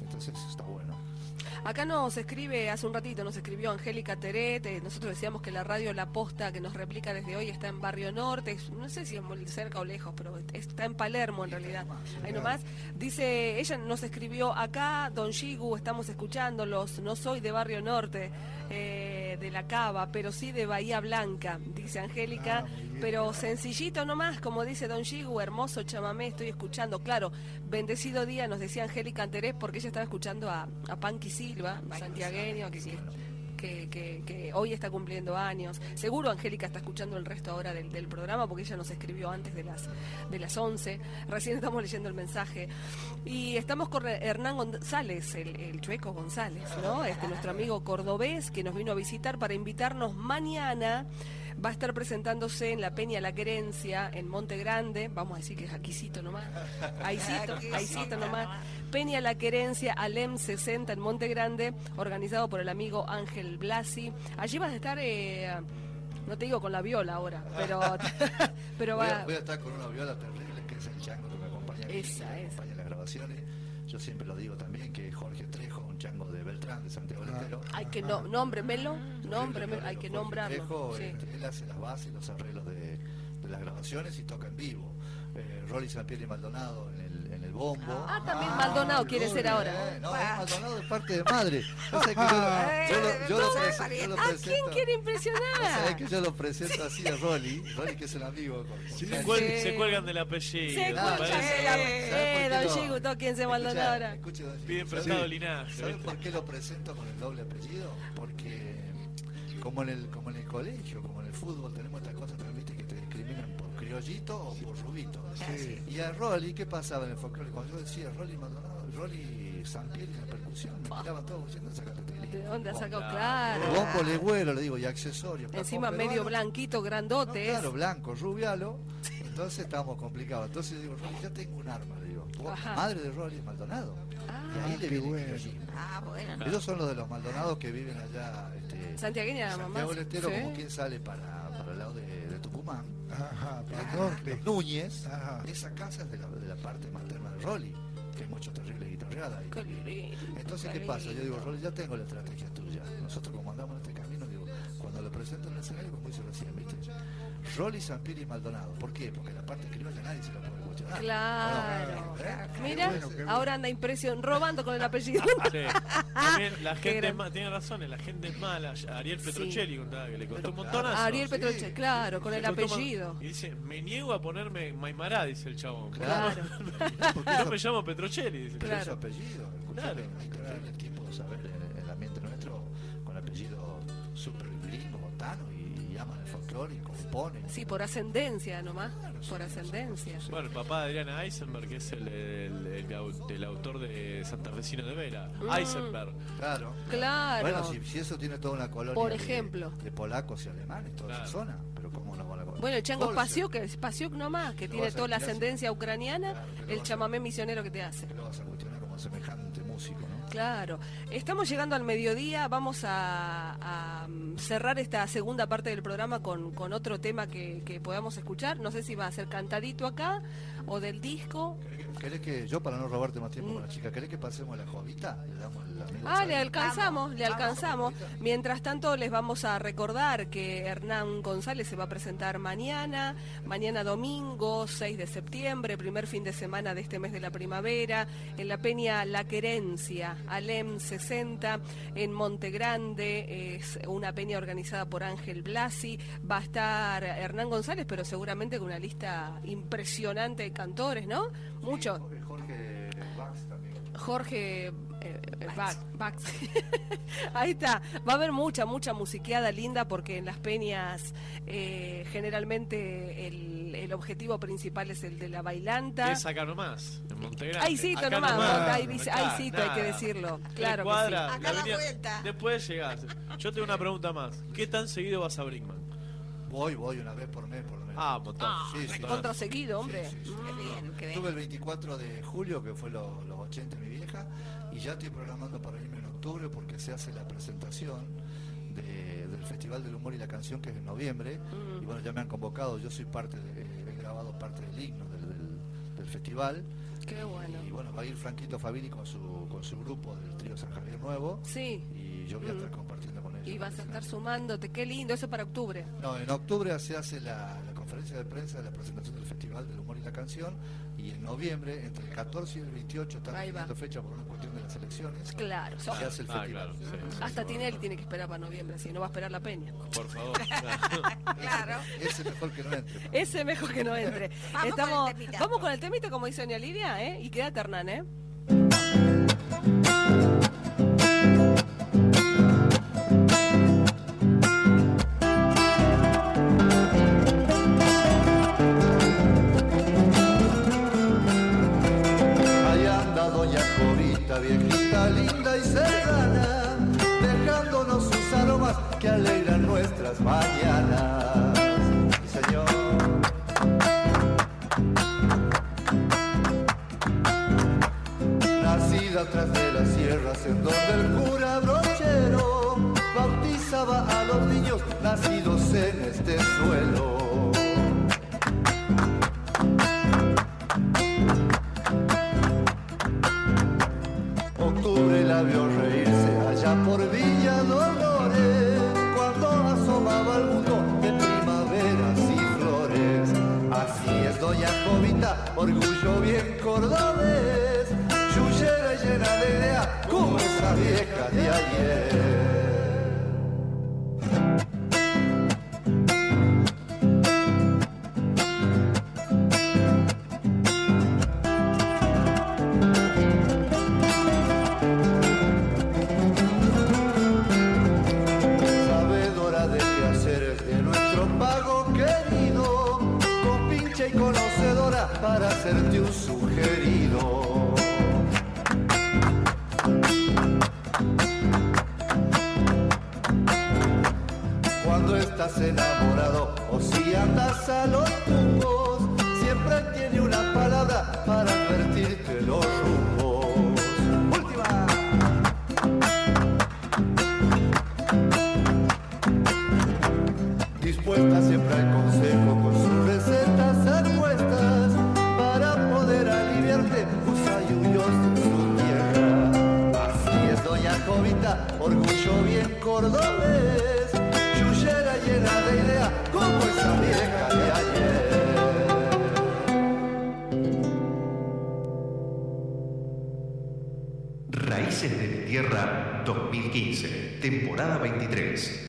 entonces está bueno. Acá nos escribe, hace un ratito nos escribió Angélica Teret, nosotros decíamos que la radio La Posta que nos replica desde hoy está en Barrio Norte, no sé si es muy cerca o lejos, pero está en Palermo en realidad, ahí nomás. Dice, ella nos escribió, acá Don Shigu, estamos escuchándolos, no soy de Barrio Norte, de La Cava, pero sí de Bahía Blanca, dice Angélica, pero sencillito nomás, como dice Don Shigu, hermoso chamamé, estoy escuchando, claro, bendecido día, nos decía Angélica Teret, porque ella estaba escuchando a Panqui Silva, santiagueño, que hoy está cumpliendo años. Seguro Angélica está escuchando el resto ahora del programa, porque ella nos escribió antes de las 11. Recién estamos leyendo el mensaje. Y estamos con Hernán González, el Chueco González, ¿no? Nuestro amigo cordobés, que nos vino a visitar para invitarnos mañana. Va a estar presentándose en la Peña La Querencia, en Monte Grande, vamos a decir que es aquícito nomás, ahícito nomás, Peña La Querencia, Alem 60 en Monte Grande, organizado por el amigo Ángel Blasi. Allí vas a estar, no te digo con la viola ahora, pero voy a estar con una viola terrible, que es el chango que me acompaña aquí, acompaña en las grabaciones. Yo siempre lo digo también, que Jorge Trejo, un chango de Beltrán, de Santiago del Estero. Hay que nómbremelo, hay que nombrarlo. Trejo, él hace las bases, los arreglos de las grabaciones y toca en vivo. Rolly Sampieri Maldonado en el bombo. También Maldonado quiere ser ahora. No, es Maldonado de parte de madre. O sea que ¿A quién quiere impresionar? O sea que yo lo presento así a Rolly que es un amigo. Se cuelgan del apellido. Don Chigu, tóquense Maldonado ahora. Piden prestado linaje. ¿Saben por qué lo presento con el doble apellido? Porque como en el colegio, como en el fútbol, tenemos estas cosas también, viste, que te discriminan por criollito o por rubito. Sí. Y a Rolly, ¿qué pasaba en el folclore? Cuando yo decía Rolly Maldonado, Rolly Sampieri en la percusión, me miraban todos diciendo, sacate ¿de dónde ha sacado? Claro. Bombo, legüero, le digo, y accesorios. Encima medio blanquito, grandote. No, claro, blanco, rubialo. Entonces estábamos complicados. Entonces le digo, Rolly, ya tengo un arma, le digo. Madre de Rolly es Maldonado. Y ahí le viene bueno. Ellos son los de los Maldonados que viven allá. Santiagueña, mamá. Santiago del Estero, como quien sale para el lado de Tucumán. Para el norte. Los Núñez. Esa casa es de la parte materna de Rolly, que hay mucho terrible guitarreada. Entonces, ¿qué pasa? Yo digo, Rolly, ya tengo la estrategia tuya. Nosotros, como andamos en este camino, digo, cuando lo presento en el escenario, como dice recién, ¿viste? Rolly Sampieri Maldonado. ¿Por qué? Porque la parte criolla nadie se la puede cuestionar. Claro. Mira, ahora anda robando con el apellido. Sí. También la gente tiene razón, la gente es mala. Ariel Petrocelli contaba que le costó un montonazo. Ariel Petrocelli, claro, con el apellido. Y dice, me niego a ponerme Maimará, dice el chabón. Claro. Yo me llamo Petrocelli, dice. Claro. Su apellido. Claro. El tiempo de saber en el ambiente nuestro, con apellido súper gringo, botano, y llaman el folclore y componen. Sí, por ascendencia nomás, por ascendencia. Bueno, el papá de Adriana Eisenberg, que es el autor de Santafesino de Vera, Eisenberg. Claro. Bueno, si eso tiene toda una colonia, por ejemplo, de polacos y alemanes, toda esa zona, pero ¿cómo no van a conocer? Bueno, el chango Spasiuk nomás, que tiene toda la ascendencia ucraniana, el chamamé misionero que te hace. Lo vas a cuestionar como semejante músico, ¿no? Claro. Estamos llegando al mediodía, vamos a cerrar esta segunda parte del programa con otro tema que podamos escuchar. No sé si va a ser cantadito acá o del disco. ¿Querés que yo, para no robarte más tiempo con la chica, querés que pasemos la jovita? Le damos el amigo. Le alcanzamos. Mientras tanto, les vamos a recordar que Hernán González se va a presentar mañana domingo, 6 de septiembre, primer fin de semana de este mes de la primavera, en la Peña La Querencia, Alem 60, en Monte Grande. Es una peña organizada por Ángel Blasi. Va a estar Hernán González, pero seguramente con una lista impresionante de cantores, ¿no? Mucho. Jorge Bax también. Jorge Bax. Ahí está. Va a haber mucha musiqueada linda, porque en las peñas generalmente el objetivo principal es el de la bailanta. Es acá nomás, en Montegrande. Ahí sí, hay que decirlo. Claro que sí. Acá la vuelta. Después llegás. Yo tengo una pregunta más. ¿Qué tan seguido vas a Brinkman? Voy una vez por mes. Montón. Sí. Contraseguido, hombre. Sí. Qué bien. Estuve el 24 de julio, que fue los 80 de mi vieja, y ya estoy programando para irme en octubre, porque se hace la presentación del Festival del Humor y la Canción, que es en noviembre. Y bueno, ya me han convocado. Yo soy he grabado parte del himno del festival. Qué bueno. Y bueno, va a ir Franquito Fabini con su grupo del trío San Javier Nuevo. Sí. Y yo voy a estar compartiendo con ellos. Y vas a estar sumándote, qué lindo, eso para octubre. No, en octubre se hace la conferencia de prensa de la presentación del Festival del Humor y la Canción, y en noviembre, entre el 14 y el 28, están teniendo fecha por una cuestión de las elecciones. Claro. Se hace el festival. Claro, sí. Hasta Tinelli tiene que esperar para noviembre, si no va a esperar la Peña. Por favor. Claro. Ese mejor que no entre. Ese mejor que no entre. Vamos Vamos con el temita, como dice doña Lidia, ¿eh? Y quédate, Hernán, ¿eh? Viejita, linda y serrana, dejándonos sus aromas que alegran nuestras mañanas. Sí, señor. Nacida tras de las sierras en donde el cura brochero bautizaba a los niños nacidos en este suelo. Octubre la vio reírse allá por Villa Dolores, cuando asomaba al mundo de primaveras y flores. Así es doña Jovita, orgullo bien cordobés, yuyera y llena de idea como esa vieja de ayer. Para hacerte un sugerido. Cuando estás enamorado o si andas a los tumbos, siempre tiene una palabra para advertirte los rumbos. Última. Dispuesta siempre al consejo con sus recetas apuestas para poder aliviarte tus ayuyos en su tierra. Así es doña Jovita, orgullo bien cordobés, yuyera llena de idea como esa vieja de ayer. Raíces de mi Tierra 2015, temporada 23.